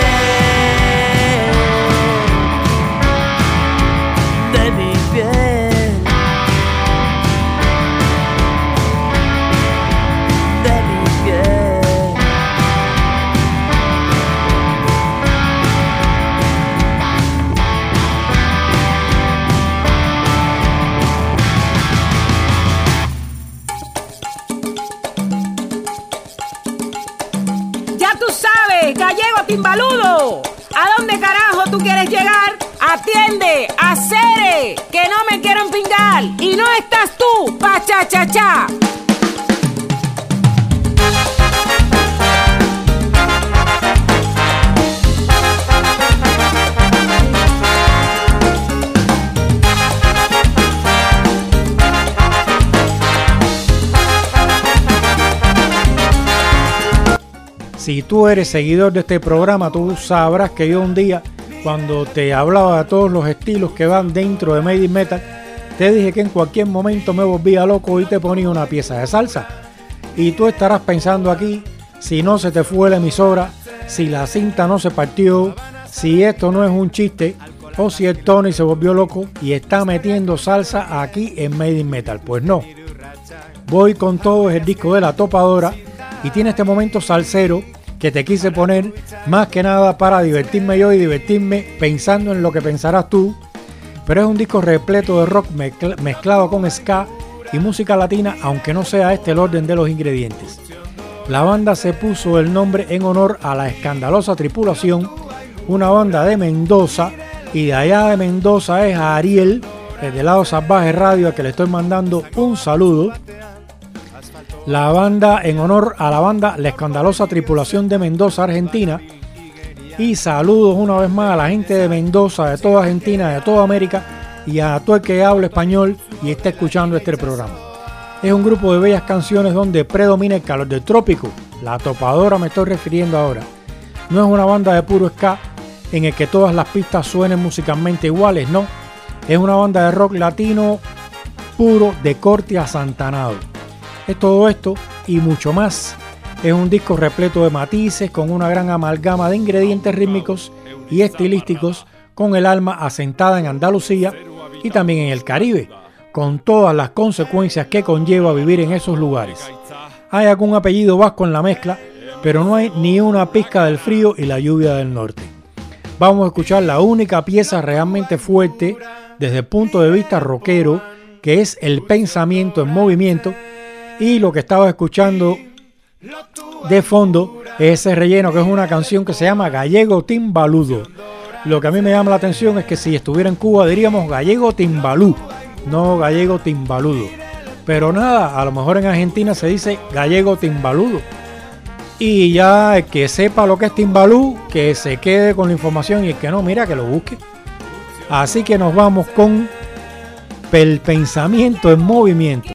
piel, de mi piel, de mi piel. Gallego timbaludo, ¿a dónde carajo tú quieres llegar? Atiende, acere, que no me quiero empingar y no estás tú, pa cha cha cha. Si tú eres seguidor de este programa, tú sabrás que yo un día, cuando te hablaba de todos los estilos que van dentro de Made in Metal, te dije que en cualquier momento me volvía loco y te ponía una pieza de salsa. Y tú estarás pensando aquí, si no se te fue la emisora, si la cinta no se partió, si esto no es un chiste, o si el Tony se volvió loco y está metiendo salsa aquí en Made in Metal. Pues no. Voy con todo, es el disco de La Topadora y tiene este momento salsero que te quise poner más que nada para divertirme yo y divertirme pensando en lo que pensarás tú, pero es un disco repleto de rock mezcla- mezclado con ska y música latina, aunque no sea este el orden de los ingredientes. La banda se puso el nombre en honor a La Escandalosa Tripulación, una banda de Mendoza, y de allá de Mendoza es a Ariel, desde Lado Salvaje Radio, a que le estoy mandando un saludo. La banda en honor a la banda La Escandalosa Tripulación de Mendoza, Argentina. Y saludos una vez más a la gente de Mendoza, de toda Argentina, de toda América y a todo el que habla español y esté escuchando este programa. Es un grupo de bellas canciones donde predomina el calor del trópico. La Topadora me estoy refiriendo ahora. No es una banda de puro ska en el que todas las pistas suenen musicalmente iguales, no. Es una banda de rock latino puro de corte asantanado. Es todo esto y mucho más. Es un disco repleto de matices, con una gran amalgama de ingredientes rítmicos y estilísticos, con el alma asentada en Andalucía y también en el Caribe, con todas las consecuencias que conlleva vivir en esos lugares. Hay algún apellido vasco en la mezcla, pero no hay ni una pizca del frío y la lluvia del norte. Vamos a escuchar la única pieza realmente fuerte desde el punto de vista rockero, que es El Pensamiento en Movimiento, y lo que estaba escuchando de fondo es ese relleno, que es una canción que se llama Gallego Timbaludo. Lo que a mí me llama la atención es que si estuviera en Cuba diríamos gallego timbalú, no gallego timbaludo. Pero nada, a lo mejor en Argentina se dice gallego timbaludo. Y ya el que sepa lo que es timbalú, que se quede con la información, y el que no, mira, que lo busque. Así que nos vamos con el pensamiento en movimiento.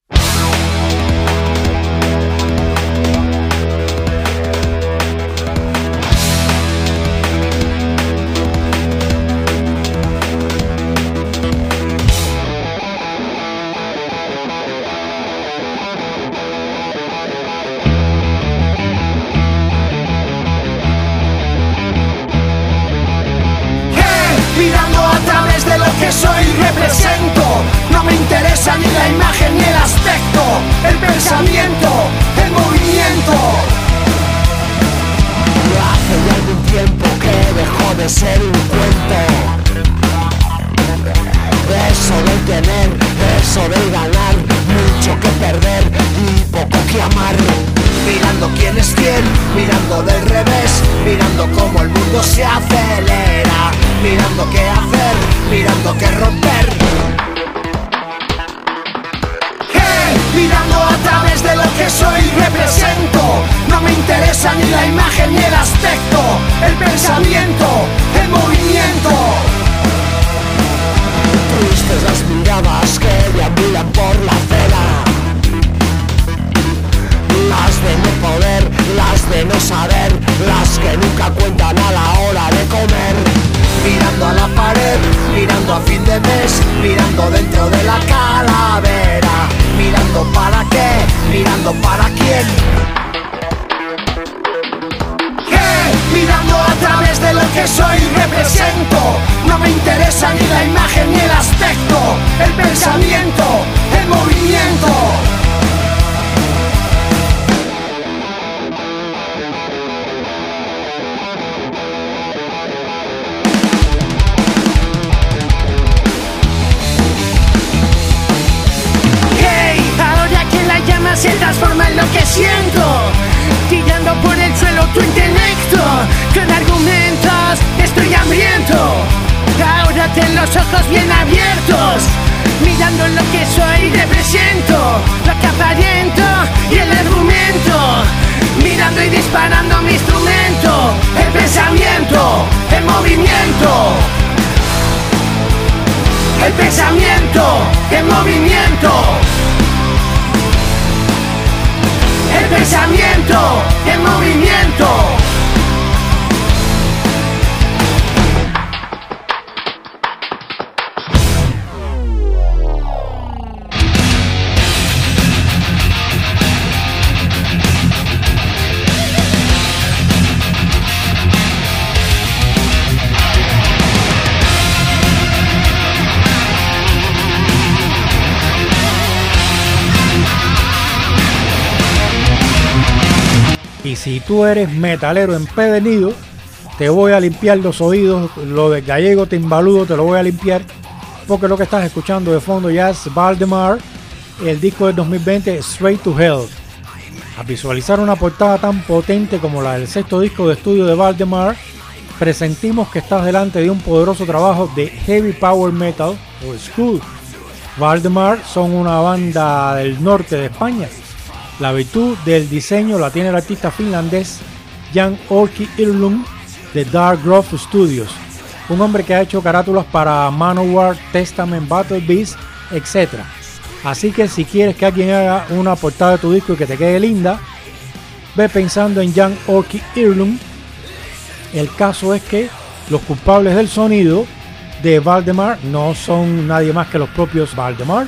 Soy y represento, no me interesa ni la imagen ni el aspecto, el pensamiento, el movimiento. Hace ya algún tiempo que dejó de ser un cuento. Eso de tener, eso de ganar, mucho que perder y poco que amar. Mirando quién es quién, mirando del revés, mirando cómo el mundo se acelera, mirando qué hacer, mirando qué romper. Hey, mirando a través de lo que soy y represento, no me interesa ni la imagen ni el aspecto, el pensamiento, el movimiento. Tristes las miradas que deambulan por la acera, las de no poder, las de no saber, las que nunca cuentan a la hora de comer. Mirando a la pared, mirando a fin de mes, mirando dentro de la calavera, mirando para qué, mirando para quién. ¿Qué? Mirando a través de lo que soy y represento, no me interesa ni la imagen ni el aspecto, el pensamiento, el movimiento. Se transforma en lo que siento, tirando por el suelo tu intelecto, con argumentos estoy hambriento. Ahora ten los ojos bien abiertos, mirando lo que soy y represento, lo que aparento y el argumento, mirando y disparando mi instrumento, el pensamiento, el movimiento. El pensamiento, el movimiento. El pensamiento, el movimiento. Y si tú eres metalero empedernido, te voy a limpiar los oídos. Lo de gallego timbaludo te lo voy a limpiar, porque lo que estás escuchando de fondo ya es Valdemar, el disco del dos mil veinte, Straight to Hell. A visualizar una portada tan potente como la del sexto disco de estudio de Valdemar, presentimos que estás delante de un poderoso trabajo de heavy power metal o Skuld. Valdemar son una banda del norte de España. La virtud del diseño la tiene el artista finlandés Jan Orki Irlund de Dark Grove Studios, un hombre que ha hecho carátulas para Manowar, Testament, Battle Beast, etcétera. Así que si quieres que alguien haga una portada de tu disco y que te quede linda, ve pensando en Jan Orki Irlund. El caso es que los culpables del sonido de Valdemar no son nadie más que los propios Valdemar.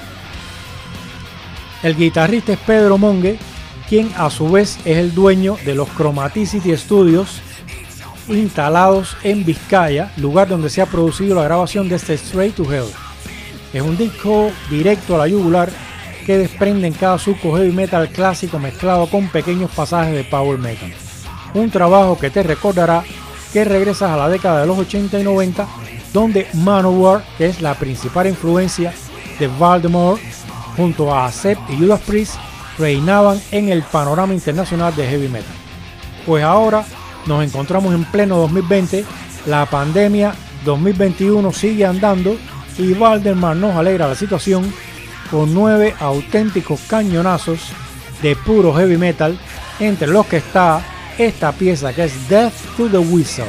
El guitarrista es Pedro Monge, quien a su vez es el dueño de los Chromaticity Studios, instalados en Vizcaya, lugar donde se ha producido la grabación de este Straight to Hell. Es un disco directo a la yugular que desprende en cada surco heavy metal clásico mezclado con pequeños pasajes de power metal. Un trabajo que te recordará que regresas a la década de los ochenta y noventa, donde Manowar, que es la principal influencia de Valdemar, junto a Accept y Judas Priest, reinaban en el panorama internacional de heavy metal. Pues ahora nos encontramos en pleno dos mil veinte, la pandemia dos mil veintiuno sigue andando y Valdemar nos alegra la situación con nueve auténticos cañonazos de puro heavy metal, entre los que está esta pieza que es Death to the Wizard.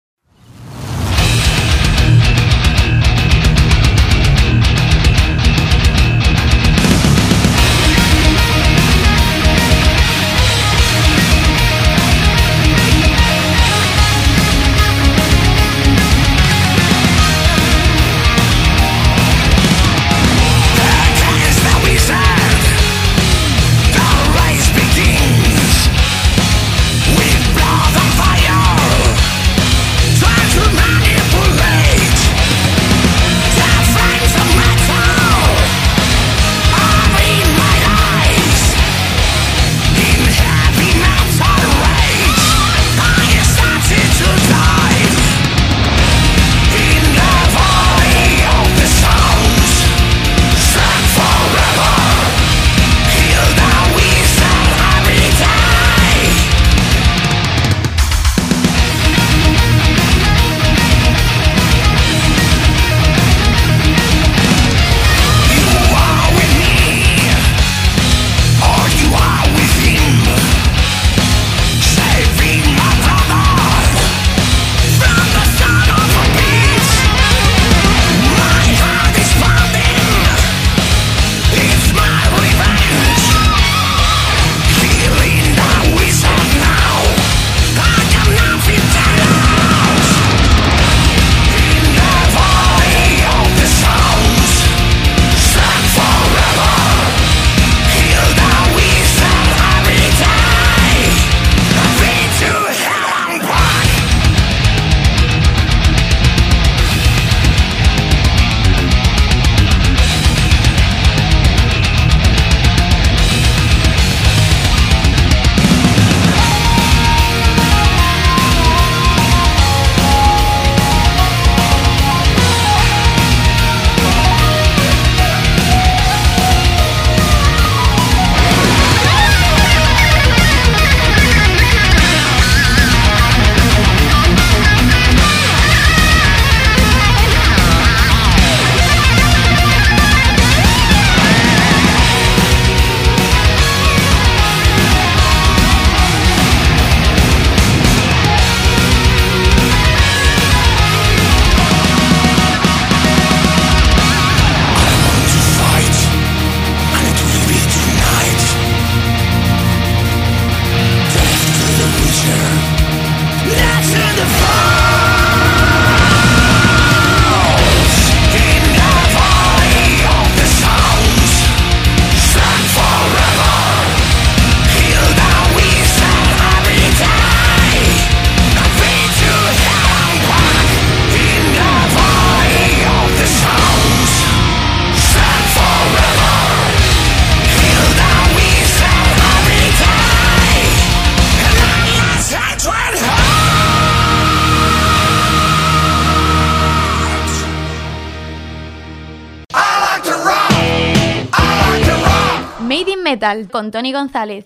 Metal con Tony González.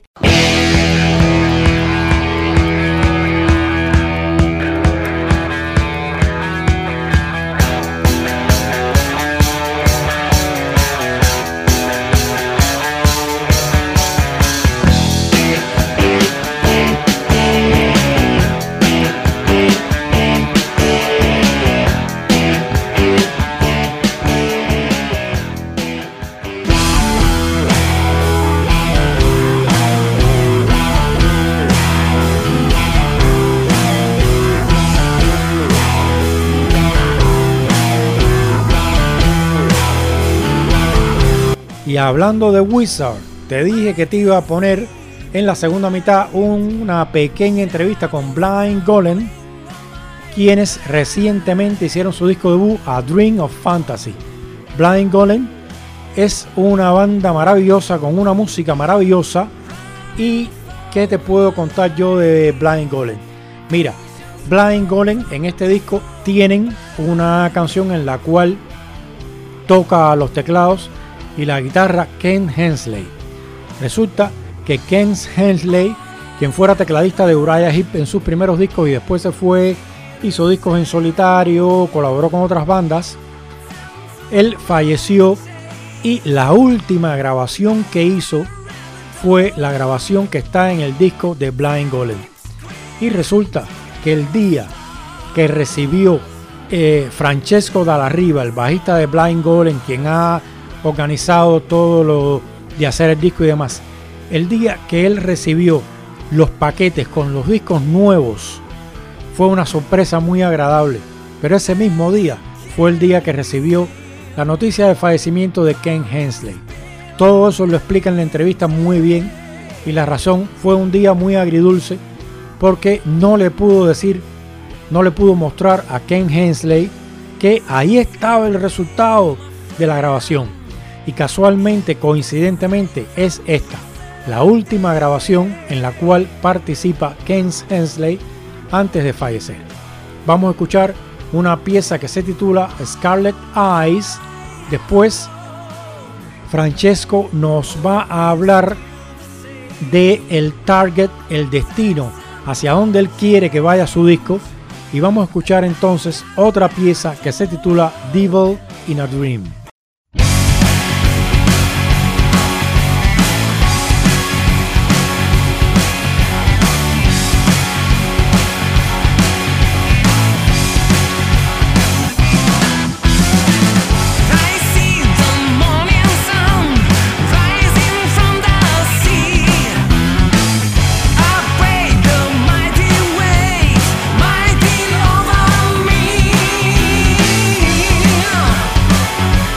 Y hablando de Wizard, te dije que te iba a poner en la segunda mitad una pequeña entrevista con Blind Golem, quienes recientemente hicieron su disco debut, A Dream of Fantasy. Blind Golem es una banda maravillosa con una música maravillosa. ¿Y qué te puedo contar yo de Blind Golem? Mira, Blind Golem en este disco tienen una canción en la cual toca los teclados y la guitarra Ken Hensley. Resulta que Ken Hensley, quien fuera tecladista de Uriah Heep en sus primeros discos y después se fue hizo discos en solitario, colaboró con otras bandas. Él falleció y la última grabación que hizo fue la grabación que está en el disco de Blind Golem. Y resulta que el día que recibió eh, Francesco Dalla Riva, el bajista de Blind Golem, quien ha organizado todo lo de hacer el disco y demás, el día que él recibió los paquetes con los discos nuevos fue una sorpresa muy agradable, pero ese mismo día fue el día que recibió la noticia del fallecimiento de Ken Hensley. Todo eso lo explica en la entrevista muy bien, y la razón fue un día muy agridulce porque no le pudo decir, no le pudo mostrar a Ken Hensley que ahí estaba el resultado de la grabación, y casualmente, coincidentemente, es esta la última grabación en la cual participa Ken Hensley antes de fallecer. Vamos a escuchar una pieza que se titula Scarlet Eyes. Después Francesco nos va a hablar de el target, el destino, hacia donde él quiere que vaya su disco, y vamos a escuchar entonces otra pieza que se titula Devil in a Dream. Mighty over me.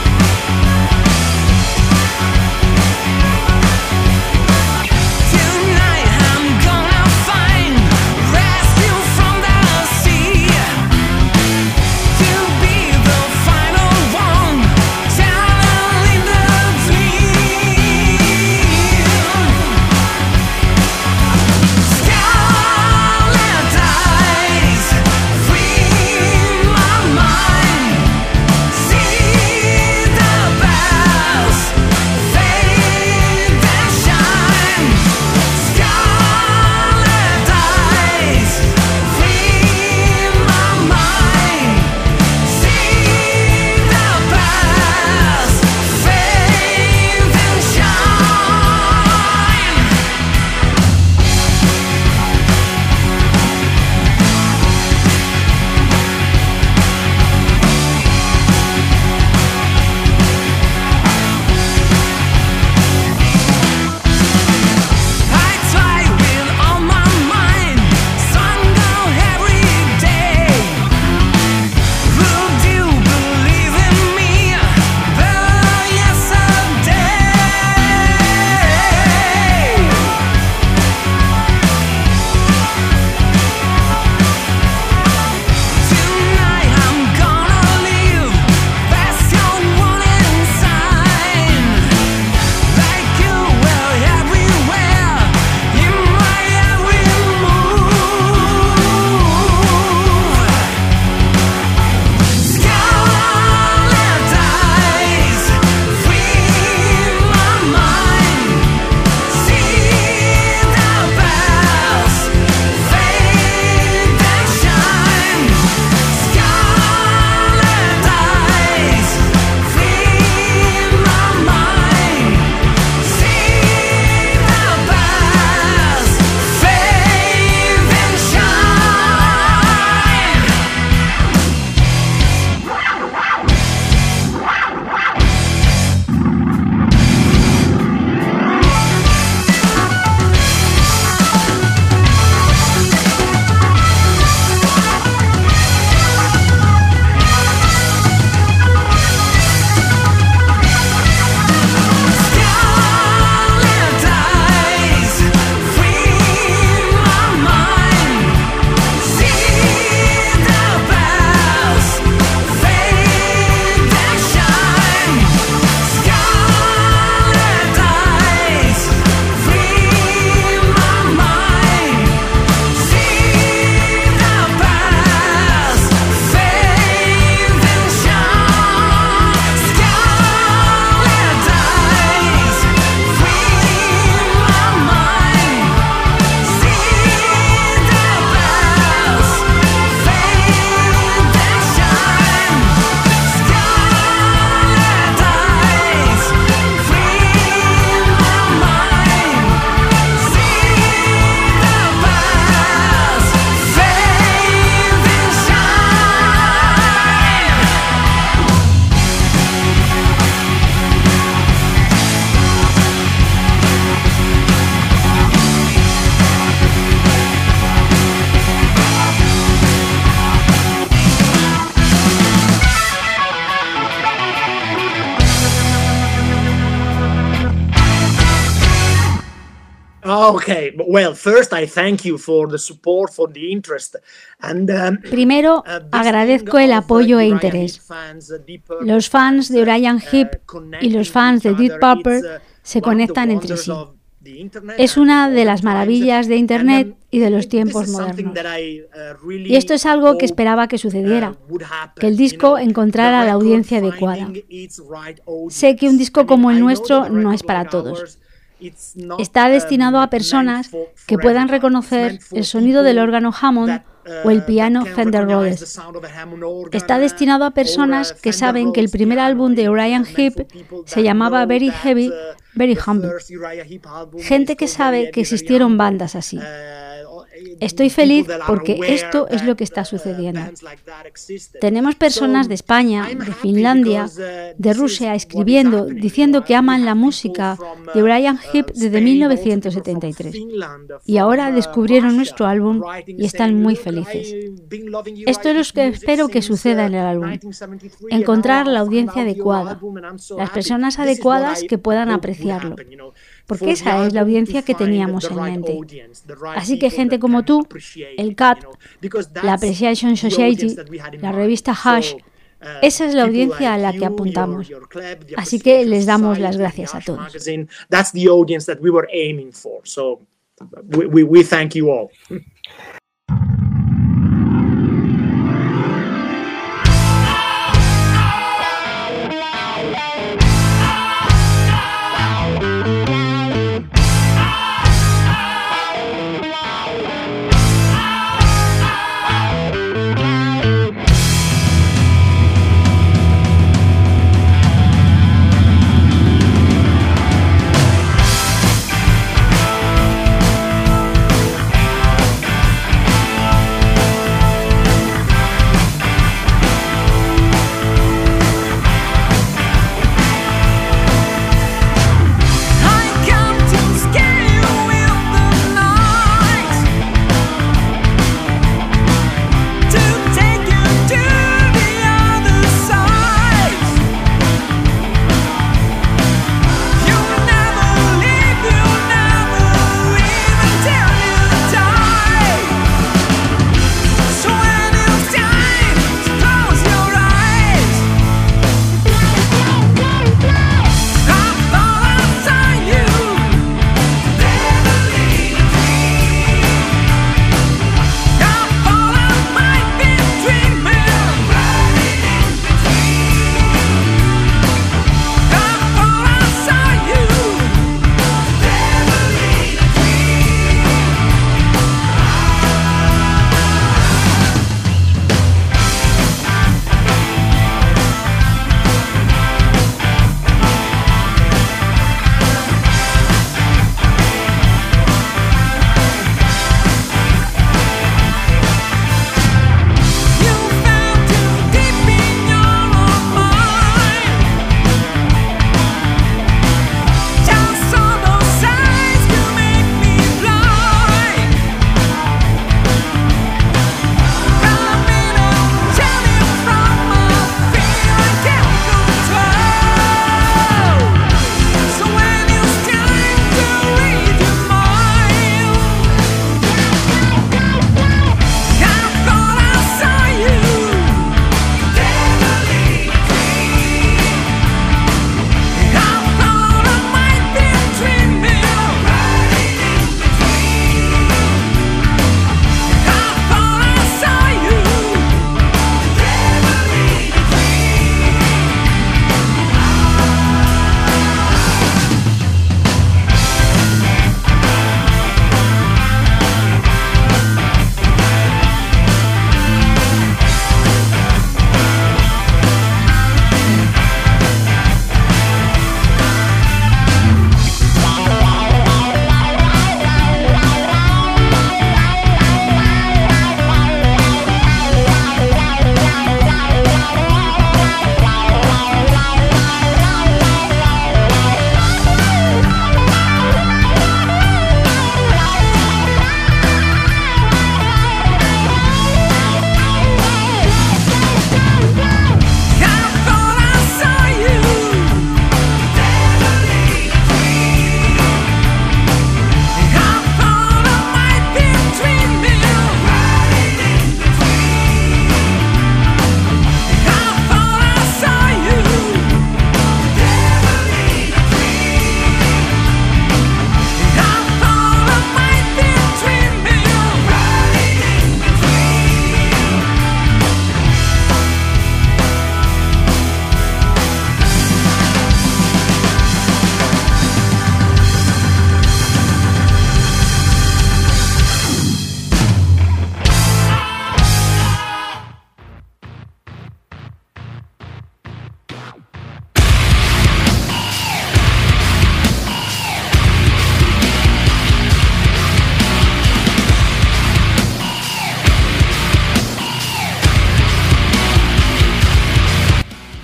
Okay, well, first I thank you for the support, for the interest. And, um, Primero, agradezco el apoyo e interés. Los fans de Uriah Heep y los fans de Deep Purple se conectan entre sí. Es una de las maravillas de Internet y de los tiempos modernos. Y esto es algo que esperaba que sucediera, que el disco encontrara la audiencia adecuada. Sé que un disco como el nuestro no es para todos. Está destinado a personas que puedan reconocer el sonido del órgano Hammond o el piano Fender Rhodes. Está destinado a personas que saben que el primer álbum de Uriah Heep se llamaba Very Heavy, Very Humble. Gente que sabe que existieron bandas así. Estoy feliz porque esto es lo que está sucediendo. Tenemos personas de España, de Finlandia, de Rusia escribiendo, diciendo que aman la música de Uriah Heep desde mil novecientos setenta y tres. Y ahora descubrieron nuestro álbum y están muy felices. Esto es lo que espero que suceda en el álbum. Encontrar la audiencia adecuada, las personas adecuadas que puedan apreciarlo. Porque esa es la audiencia que teníamos en mente. Así que gente como tú, el C A T, la Appreciation Society, la revista Hash, esa es la audiencia a la que apuntamos. Así que les damos las gracias a todos. That's the audience that we were aiming for. So we, we, we thank you all.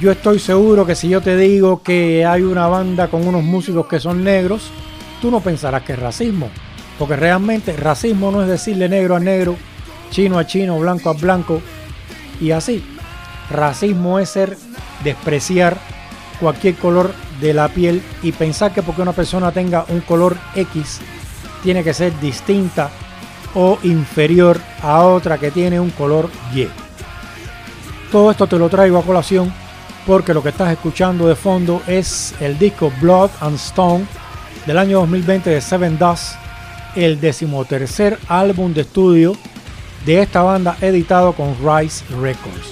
yo estoy seguro que si yo te digo que hay una banda con unos músicos que son negros, tú no pensarás que es racismo, porque realmente racismo no es decirle negro a negro, chino a chino, blanco a blanco y así. Racismo es ser despreciar cualquier color de la piel y pensar que porque una persona tenga un color X tiene que ser distinta o inferior a otra que tiene un color Y. Todo esto te lo traigo a colación porque lo que estás escuchando de fondo es el disco Blood and Stone del año dos mil veinte de Seven Dust, el decimotercer álbum de estudio de esta banda editado con Rise Records.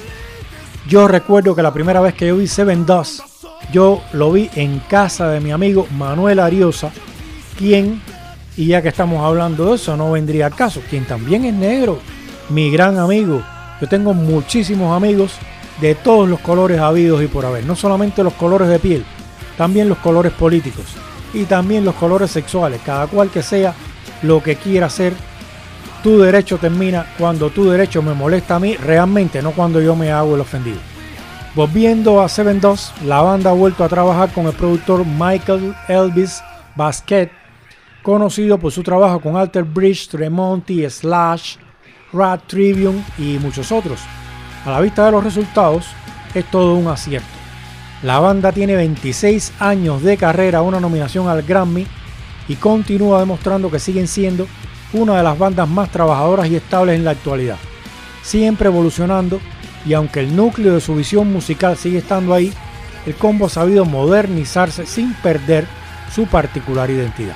Yo recuerdo que la primera vez que yo vi Seven Dust, yo lo vi en casa de mi amigo Manuel Ariosa, quien, y ya que estamos hablando de eso, no vendría al caso, quien también es negro, mi gran amigo. Yo tengo muchísimos amigos de todos los colores habidos y por haber, no solamente los colores de piel, también los colores políticos y también los colores sexuales, cada cual que sea lo que quiera hacer. Tu derecho termina cuando tu derecho me molesta a mí realmente, no cuando yo me hago el ofendido. Volviendo a Seven Dust, la banda ha vuelto a trabajar con el productor Michael Elvis Basquet, conocido por su trabajo con Alter Bridge, Tremonti, Slash, Rat Tribune y muchos otros. A la vista de los resultados, es todo un acierto. La banda tiene veintiséis años de carrera, una nominación al Grammy y continúa demostrando que siguen siendo una de las bandas más trabajadoras y estables en la actualidad, siempre evolucionando, y aunque el núcleo de su visión musical sigue estando ahí, el combo ha sabido modernizarse sin perder su particular identidad.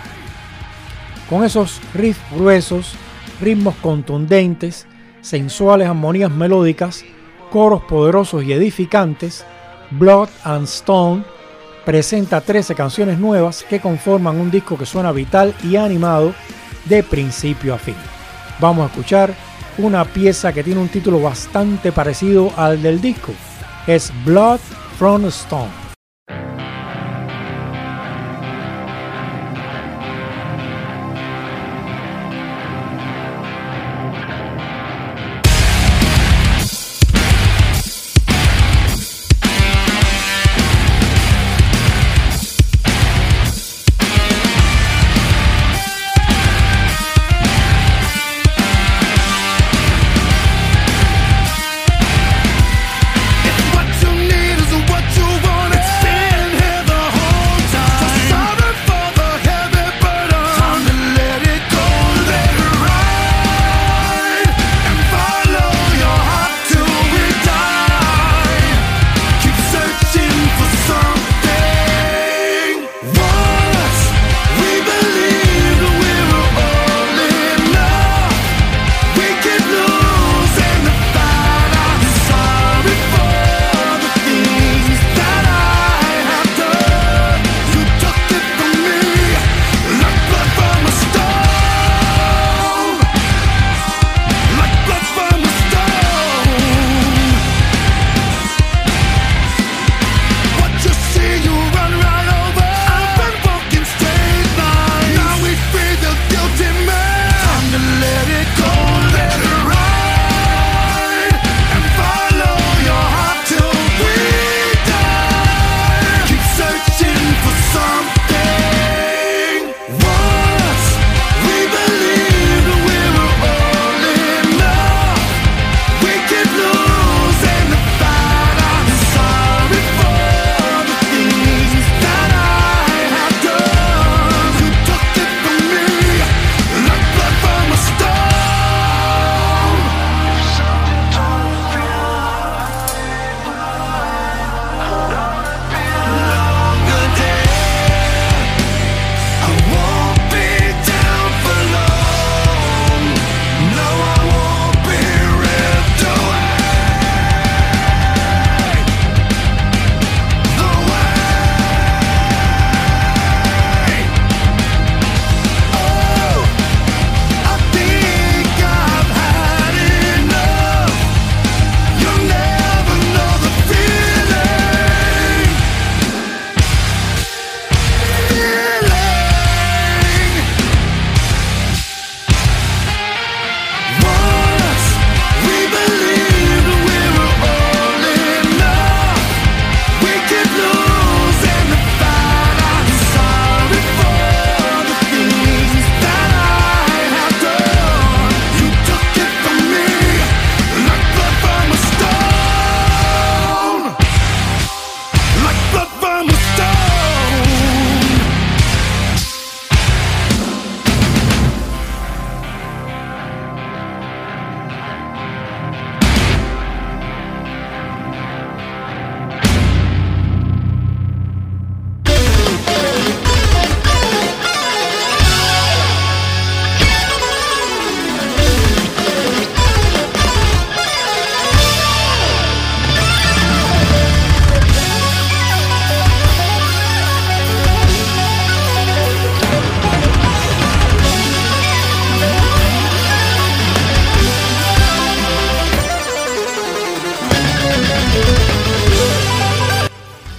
Con esos riffs gruesos, ritmos contundentes, sensuales armonías melódicas, coros poderosos y edificantes, Blood and Stone presenta trece canciones nuevas que conforman un disco que suena vital y animado de principio a fin. Vamos a escuchar una pieza que tiene un título bastante parecido al del disco. Es Blood from Stone. What you need is what you want.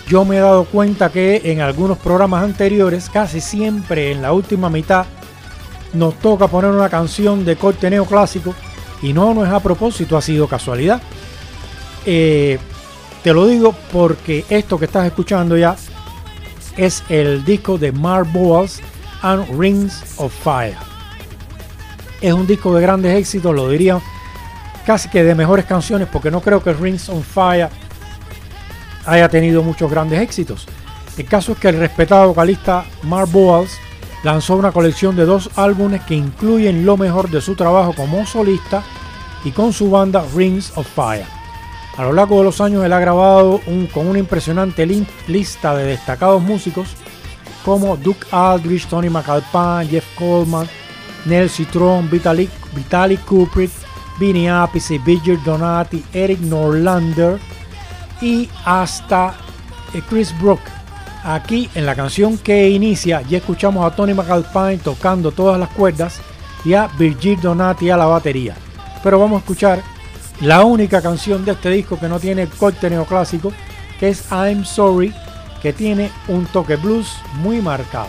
yo me he dado cuenta que en algunos programas anteriores, casi siempre en la última mitad, nos toca poner una canción de corte neoclásico, y no, no es a propósito, ha sido casualidad. Eh, te lo digo porque esto que estás escuchando ya es el disco de Mark Bowles and Rings of Fire. Es un disco de grandes éxitos, lo diría casi que de mejores canciones, porque no creo que Rings of Fire haya tenido muchos grandes éxitos. El caso es que el respetado vocalista Mark Bowles lanzó una colección de dos álbumes que incluyen lo mejor de su trabajo como solista y con su banda Rings of Fire. A lo largo de los años él ha grabado un, con una impresionante li- lista de destacados músicos como Duke Aldrich, Tony McAlpine, Jeff Coleman, Neil Citron, Vitalik, Vitalik Kuprit, Vinny Appice, Birger Donati, Eric Norlander y hasta Chris Brook. Aquí en la canción que inicia ya escuchamos a Tony McAlpine tocando todas las cuerdas y a Birger Donati a la batería. Pero vamos a escuchar la única canción de este disco que no tiene corte neoclásico, que es I'm Sorry, que tiene un toque blues muy marcado.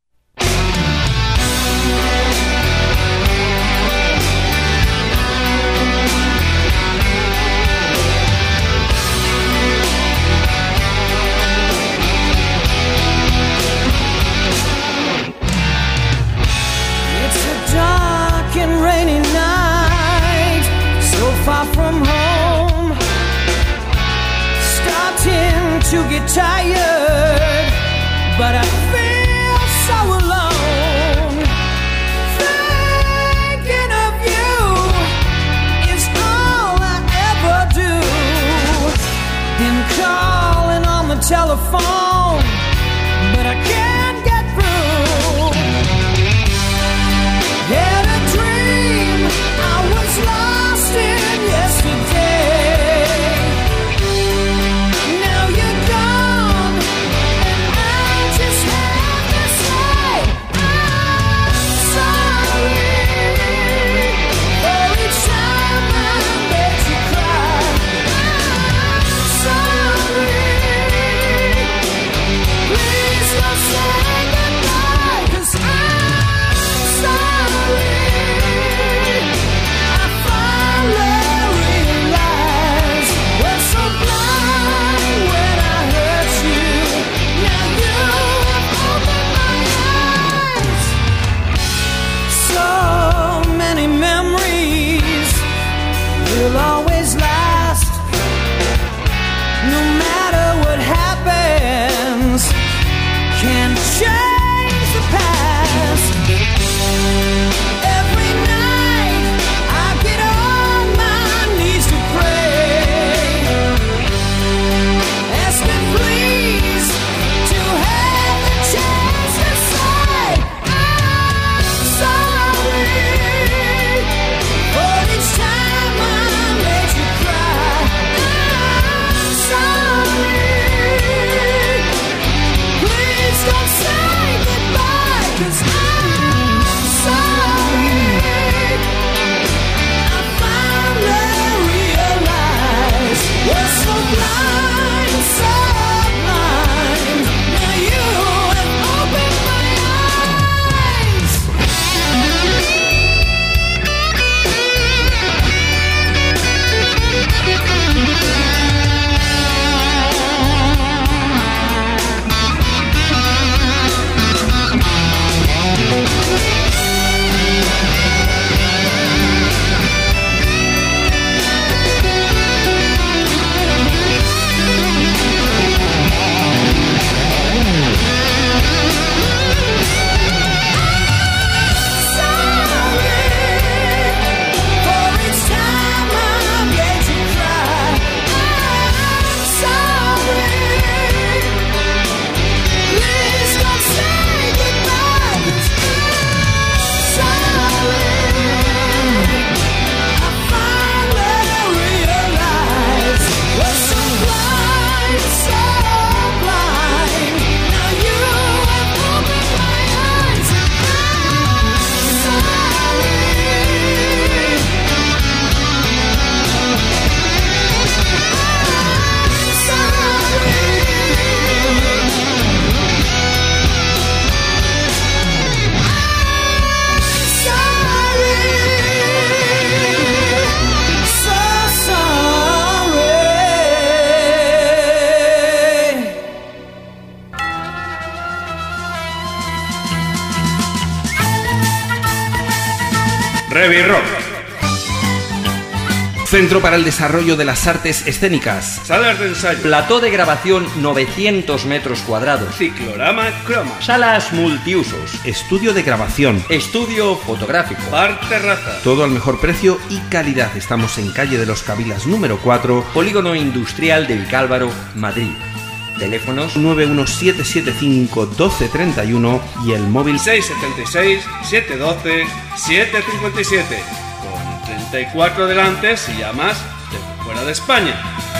Far from home, starting to get tired, but I feel so alone. Thinking of you is all I ever do. Been calling on the telephone, but I can't get through. Had a dream I was lost in yesterday. Now you're gone, and I just have to say I'm sorry for each time I made you cry. I'm sorry Revirock. Centro para el Desarrollo de las Artes Escénicas. Salas de ensayo. Plató de grabación novecientos metros cuadrados. Ciclorama Croma. Salas multiusos. Estudio de grabación. Estudio fotográfico. Bar terraza. Todo al mejor precio y calidad. Estamos en calle de los Cabilas número cuatro. Polígono Industrial de Vicálvaro, Madrid. Teléfonos nueve uno siete siete cinco uno dos tres uno y el móvil seis siete seis siete uno dos siete cinco siete. treinta y cuatro delante si llamas de fuera de España.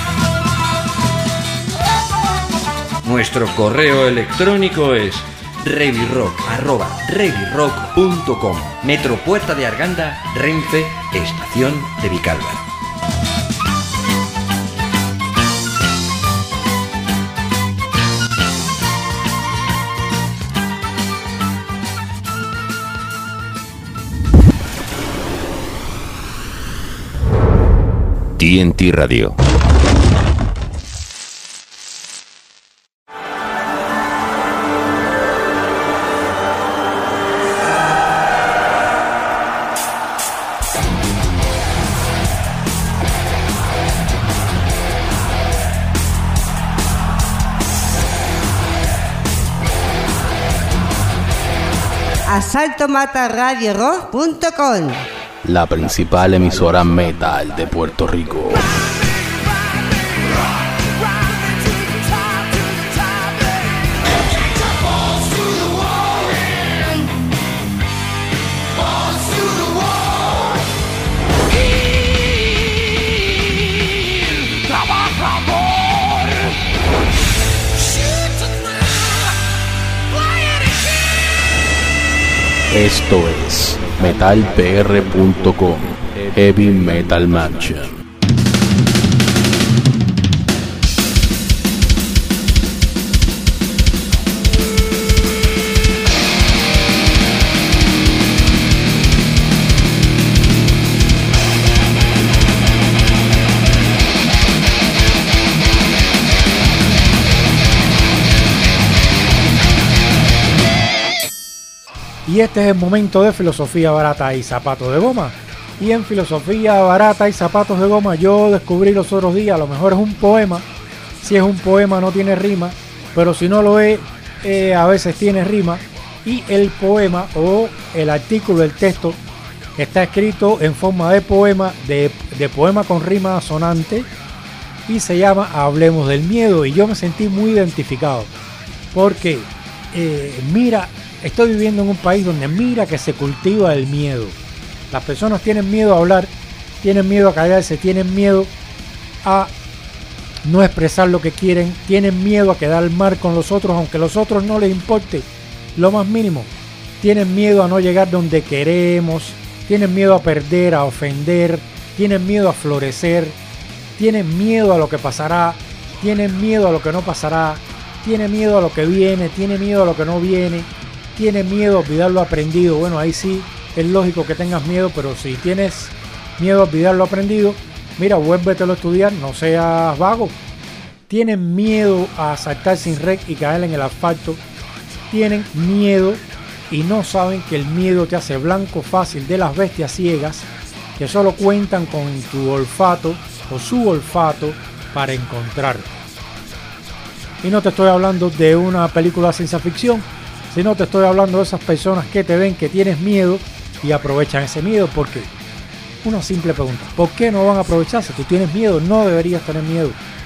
Nuestro correo electrónico es revirock arroba revirock punto com. Metro Puerta de Arganda, Renfe, Estación de Vicálvaro. T N T Radio. asalto mata radio rock punto com, la principal emisora metal de Puerto Rico. Esto es metal p r punto com, Heavy Metal Mansion. Y este es el momento de filosofía barata y zapatos de goma. Y en filosofía barata y zapatos de goma yo descubrí los otros días, a lo mejor es un poema. Si es un poema no tiene rima, pero si no lo es, eh, a veces tiene rima. Y el poema o el artículo, el texto, está escrito en forma de poema, de, de poema con rima sonante. Y se llama Hablemos del Miedo. Y yo me sentí muy identificado. Porque, eh, mira... Estoy viviendo en un país donde mira que se cultiva el miedo. Las personas tienen miedo a hablar, tienen miedo a callarse, tienen miedo a no expresar lo que quieren, tienen miedo a quedar mal con los otros, aunque a los otros no les importe lo más mínimo. Tienen miedo a no llegar donde queremos, tienen miedo a perder, a ofender, tienen miedo a florecer, tienen miedo a lo que pasará, tienen miedo a lo que no pasará, tienen miedo a lo que viene, tienen miedo a lo que no viene. Tienes miedo a olvidar lo aprendido. Bueno, ahí sí es lógico que tengas miedo, pero si tienes miedo a olvidar lo aprendido, mira, vuélvetelo a estudiar, no seas vago. Tienen miedo a saltar sin red y caer en el asfalto. Tienen miedo y no saben que el miedo te hace blanco fácil de las bestias ciegas que solo cuentan con tu olfato o su olfato para encontrar. Y no te estoy hablando de una película de ciencia ficción, si no te estoy hablando de esas personas que te ven que tienes miedo y aprovechan ese miedo. ¿Por qué? Una simple pregunta. ¿Por qué no van a aprovechar? Si tú tienes miedo, no deberías tener miedo.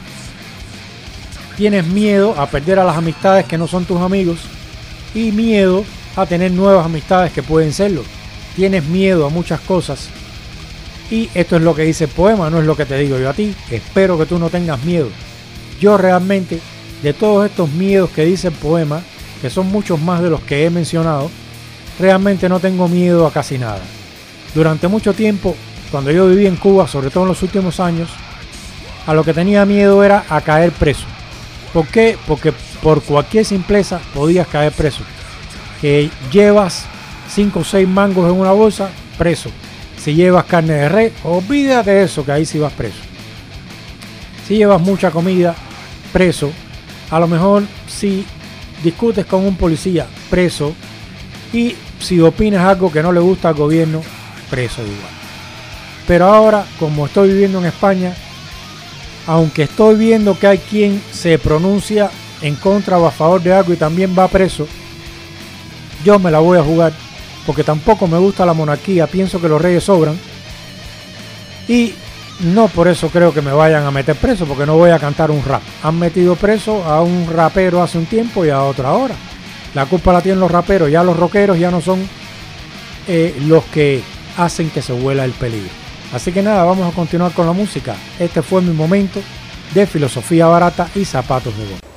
Tienes miedo a perder a las amistades que no son tus amigos y miedo a tener nuevas amistades que pueden serlo. Tienes miedo a muchas cosas y esto es lo que dice el poema, no es lo que te digo yo a ti. Espero que tú no tengas miedo. Yo realmente, de todos estos miedos que dice el poema, que son muchos más de los que he mencionado, realmente no tengo miedo a casi nada. Durante mucho tiempo, cuando yo viví en Cuba, sobre todo en los últimos años, a lo que tenía miedo era a caer preso. ¿Por qué? Porque por cualquier simpleza podías caer preso. Que llevas cinco o seis mangos en una bolsa, preso. Si llevas carne de res, olvídate de eso, que ahí sí vas preso. Si llevas mucha comida, preso. A lo mejor si discutes con un policía, preso. Y si opinas algo que no le gusta al gobierno, preso igual. Pero ahora, como estoy viviendo en España, aunque estoy viendo que hay quien se pronuncia en contra o a favor de algo y también va preso, yo me la voy a jugar, porque tampoco me gusta la monarquía, pienso que los reyes sobran, y no por eso creo que me vayan a meter preso, porque no voy a cantar un rap. Han metido preso a un rapero hace un tiempo y a otro ahora. La culpa la tienen los raperos, ya los rockeros ya no son eh, los que hacen que se vuela el peligro. Así que nada, vamos a continuar con la música. Este fue mi momento de filosofía barata y zapatos de goma.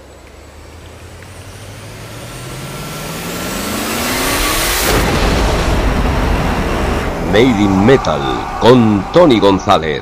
Made in Metal con Tony González.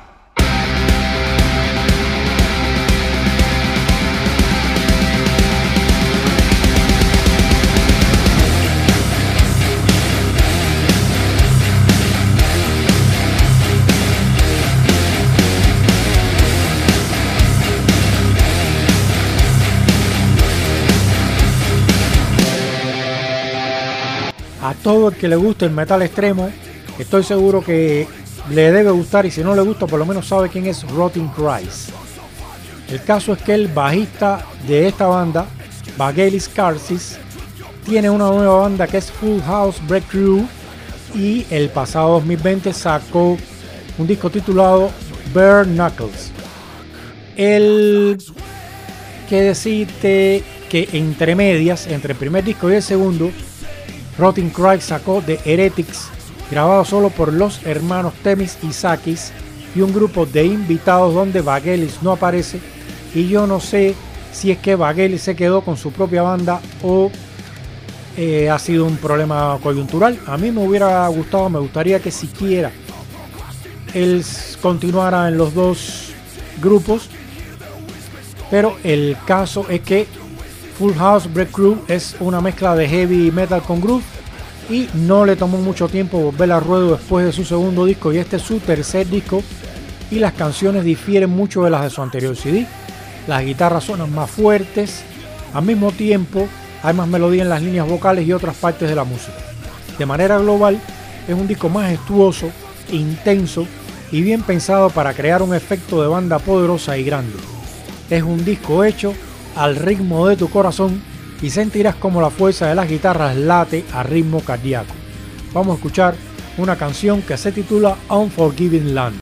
A todo el que le guste el metal extremo, estoy seguro que le debe gustar, y si no le gusta por lo menos sabe quién es Rotting Christ. El caso es que el bajista de esta banda, Vangelis Karsis, tiene una nueva banda que es Full House Breakthrough, y el pasado dos mil veinte sacó un disco titulado Bare Knuckles. El que decirte que entre medias, entre el primer disco y el segundo, Rotting Christ sacó The Heretics, grabado solo por los hermanos Temis y Sakis, y un grupo de invitados donde Vangelis no aparece, y yo no sé si es que Vangelis se quedó con su propia banda o eh, ha sido un problema coyuntural. A mí me hubiera gustado, me gustaría que siquiera él continuara en los dos grupos, pero el caso es que Full House Breakthrough es una mezcla de heavy metal con groove, y no le tomó mucho tiempo volver al ruedo después de su segundo disco, y este es su tercer disco, y las canciones difieren mucho de las de su anterior C D. Las guitarras suenan más fuertes, al mismo tiempo hay más melodía en las líneas vocales y otras partes de la música. De manera global es un disco majestuoso, intenso y bien pensado para crear un efecto de banda poderosa y grande. Es un disco hecho al ritmo de tu corazón, y sentirás como la fuerza de las guitarras late a ritmo cardíaco. Vamos a escuchar una canción que se titula Unforgiving Land.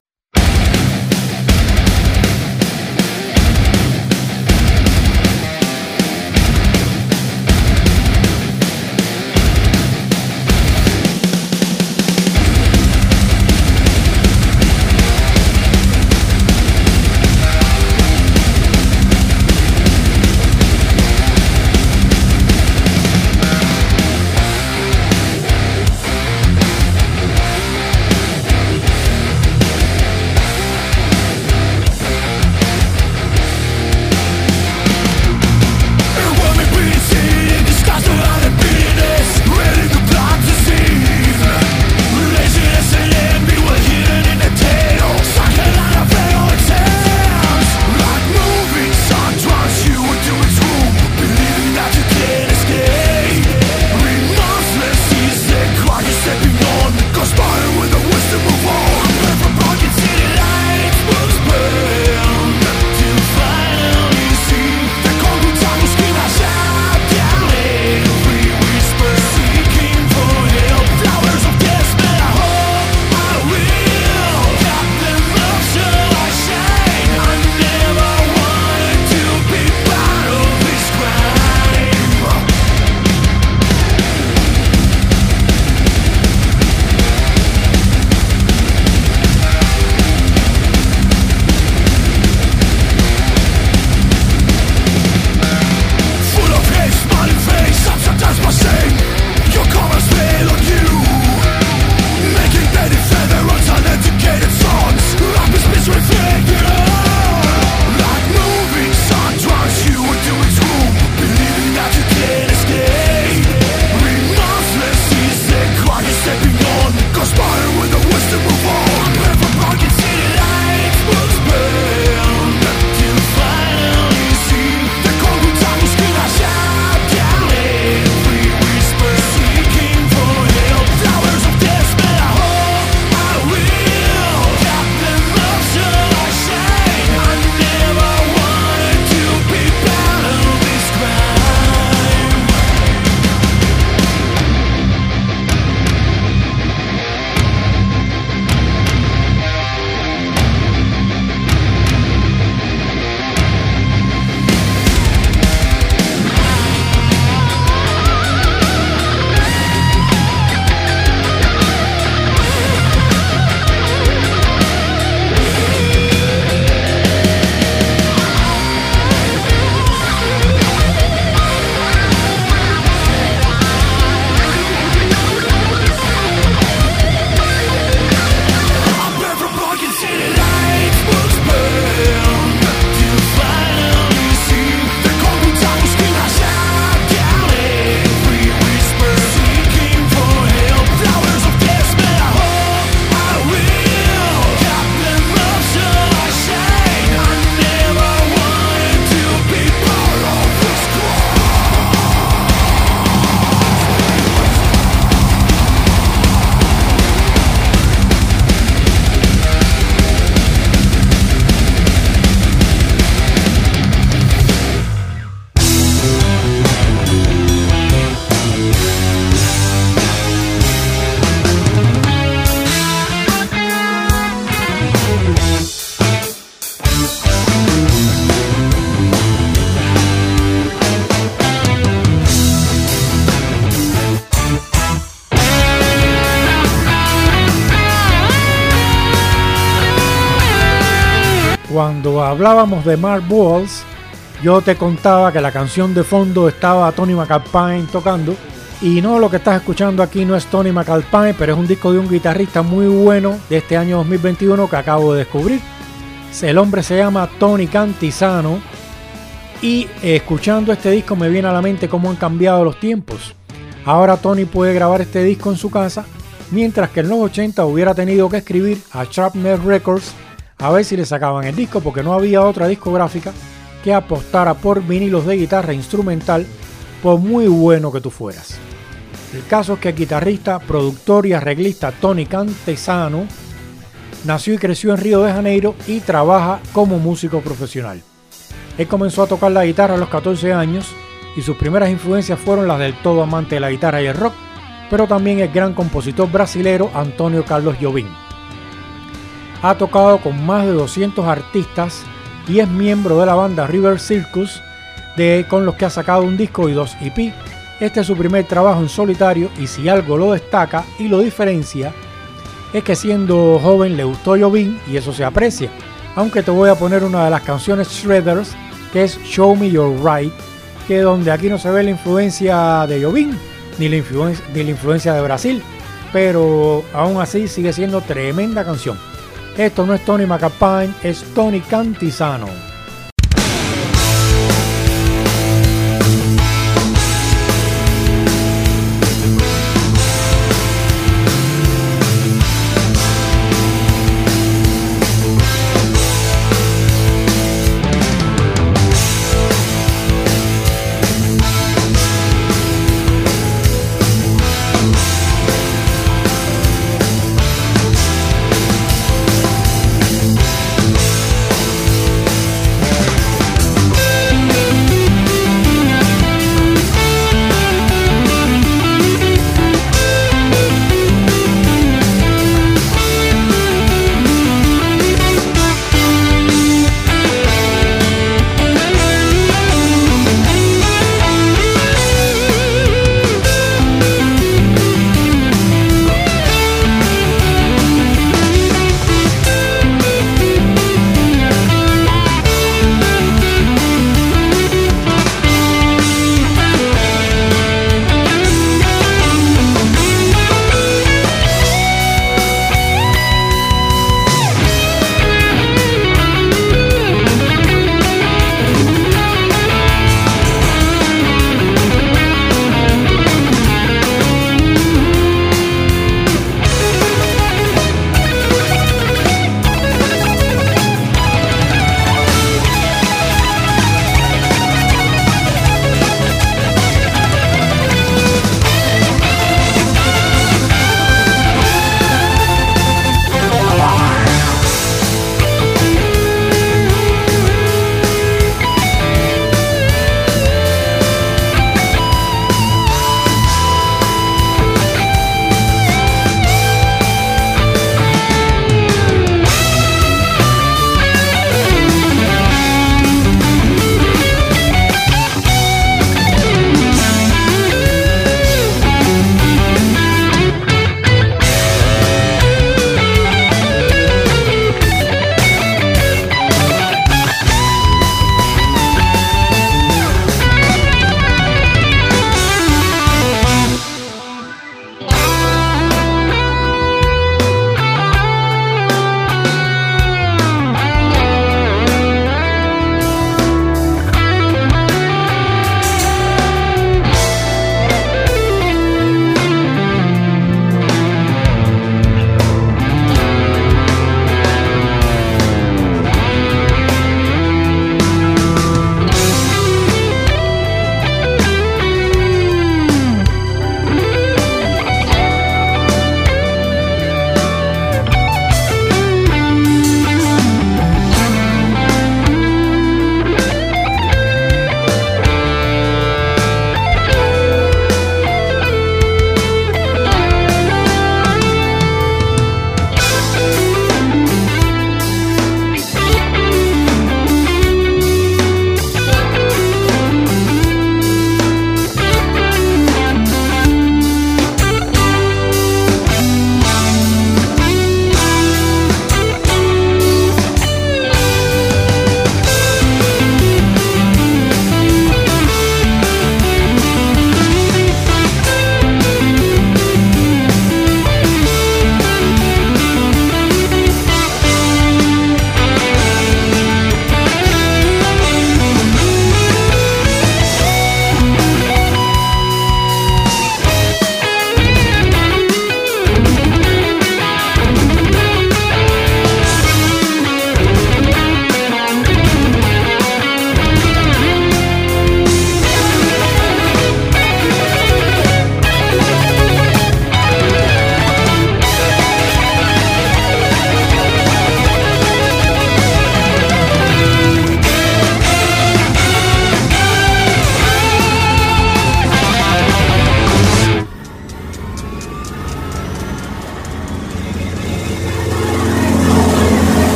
cuando hablábamos de Mark Bowles, yo te contaba que la canción de fondo estaba Tony McAlpine tocando, y no, lo que estás escuchando aquí no es Tony McAlpine, pero es un disco de un guitarrista muy bueno de este año dos mil veintiuno que acabo de descubrir. El hombre se llama Tony Cantisano, y eh, escuchando este disco me viene a la mente cómo han cambiado los tiempos. Ahora Tony puede grabar este disco en su casa, mientras que en los ochenta hubiera tenido que escribir a Sharpness Records a ver si le sacaban el disco, porque no había otra discográfica que apostara por vinilos de guitarra instrumental por muy bueno que tú fueras. El caso es que el guitarrista, productor y arreglista Tony Cantisano nació y creció en Río de Janeiro y trabaja como músico profesional. Él comenzó a tocar la guitarra a los catorce años y sus primeras influencias fueron las del todo amante de la guitarra y el rock, pero también el gran compositor brasilero Antônio Carlos Jobim. Ha tocado con más de doscientos artistas y es miembro de la banda River Circus, de, con los que ha sacado un disco y dos E P. Este es su primer trabajo en solitario, y si algo lo destaca y lo diferencia es que siendo joven le gustó Jobim, y eso se aprecia. Aunque te voy a poner una de las canciones Shredders, que es Show Me Your Right, que donde aquí no se ve la influencia de Jobim ni la, influen- ni la influencia de Brasil, pero aún así sigue siendo tremenda canción. Esto no es Tony McAlpine, es Tony Cantisano.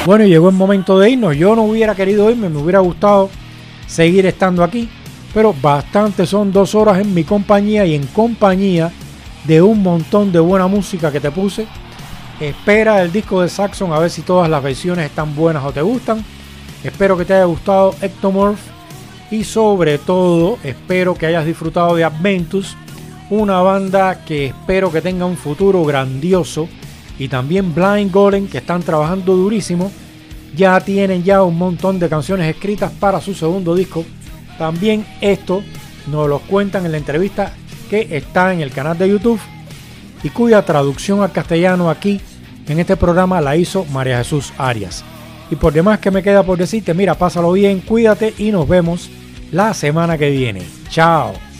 Bueno, llegó el momento de irnos. Yo no hubiera querido irme, me hubiera gustado seguir estando aquí, pero bastante son dos horas en mi compañía y en compañía de un montón de buena música que te puse. Espera el disco de Saxon a ver si todas las versiones están buenas o te gustan. Espero que te haya gustado Ectomorph y sobre todo espero que hayas disfrutado de Adventus, una banda que espero que tenga un futuro grandioso, y también Blind Golem, que están trabajando durísimo. Ya tienen ya un montón de canciones escritas para su segundo disco. También esto nos lo cuentan en la entrevista que está en el canal de YouTube y cuya traducción al castellano aquí en este programa la hizo María Jesús Arias. Y por demás que me queda por decirte, mira, pásalo bien, cuídate y nos vemos la semana que viene. Chao.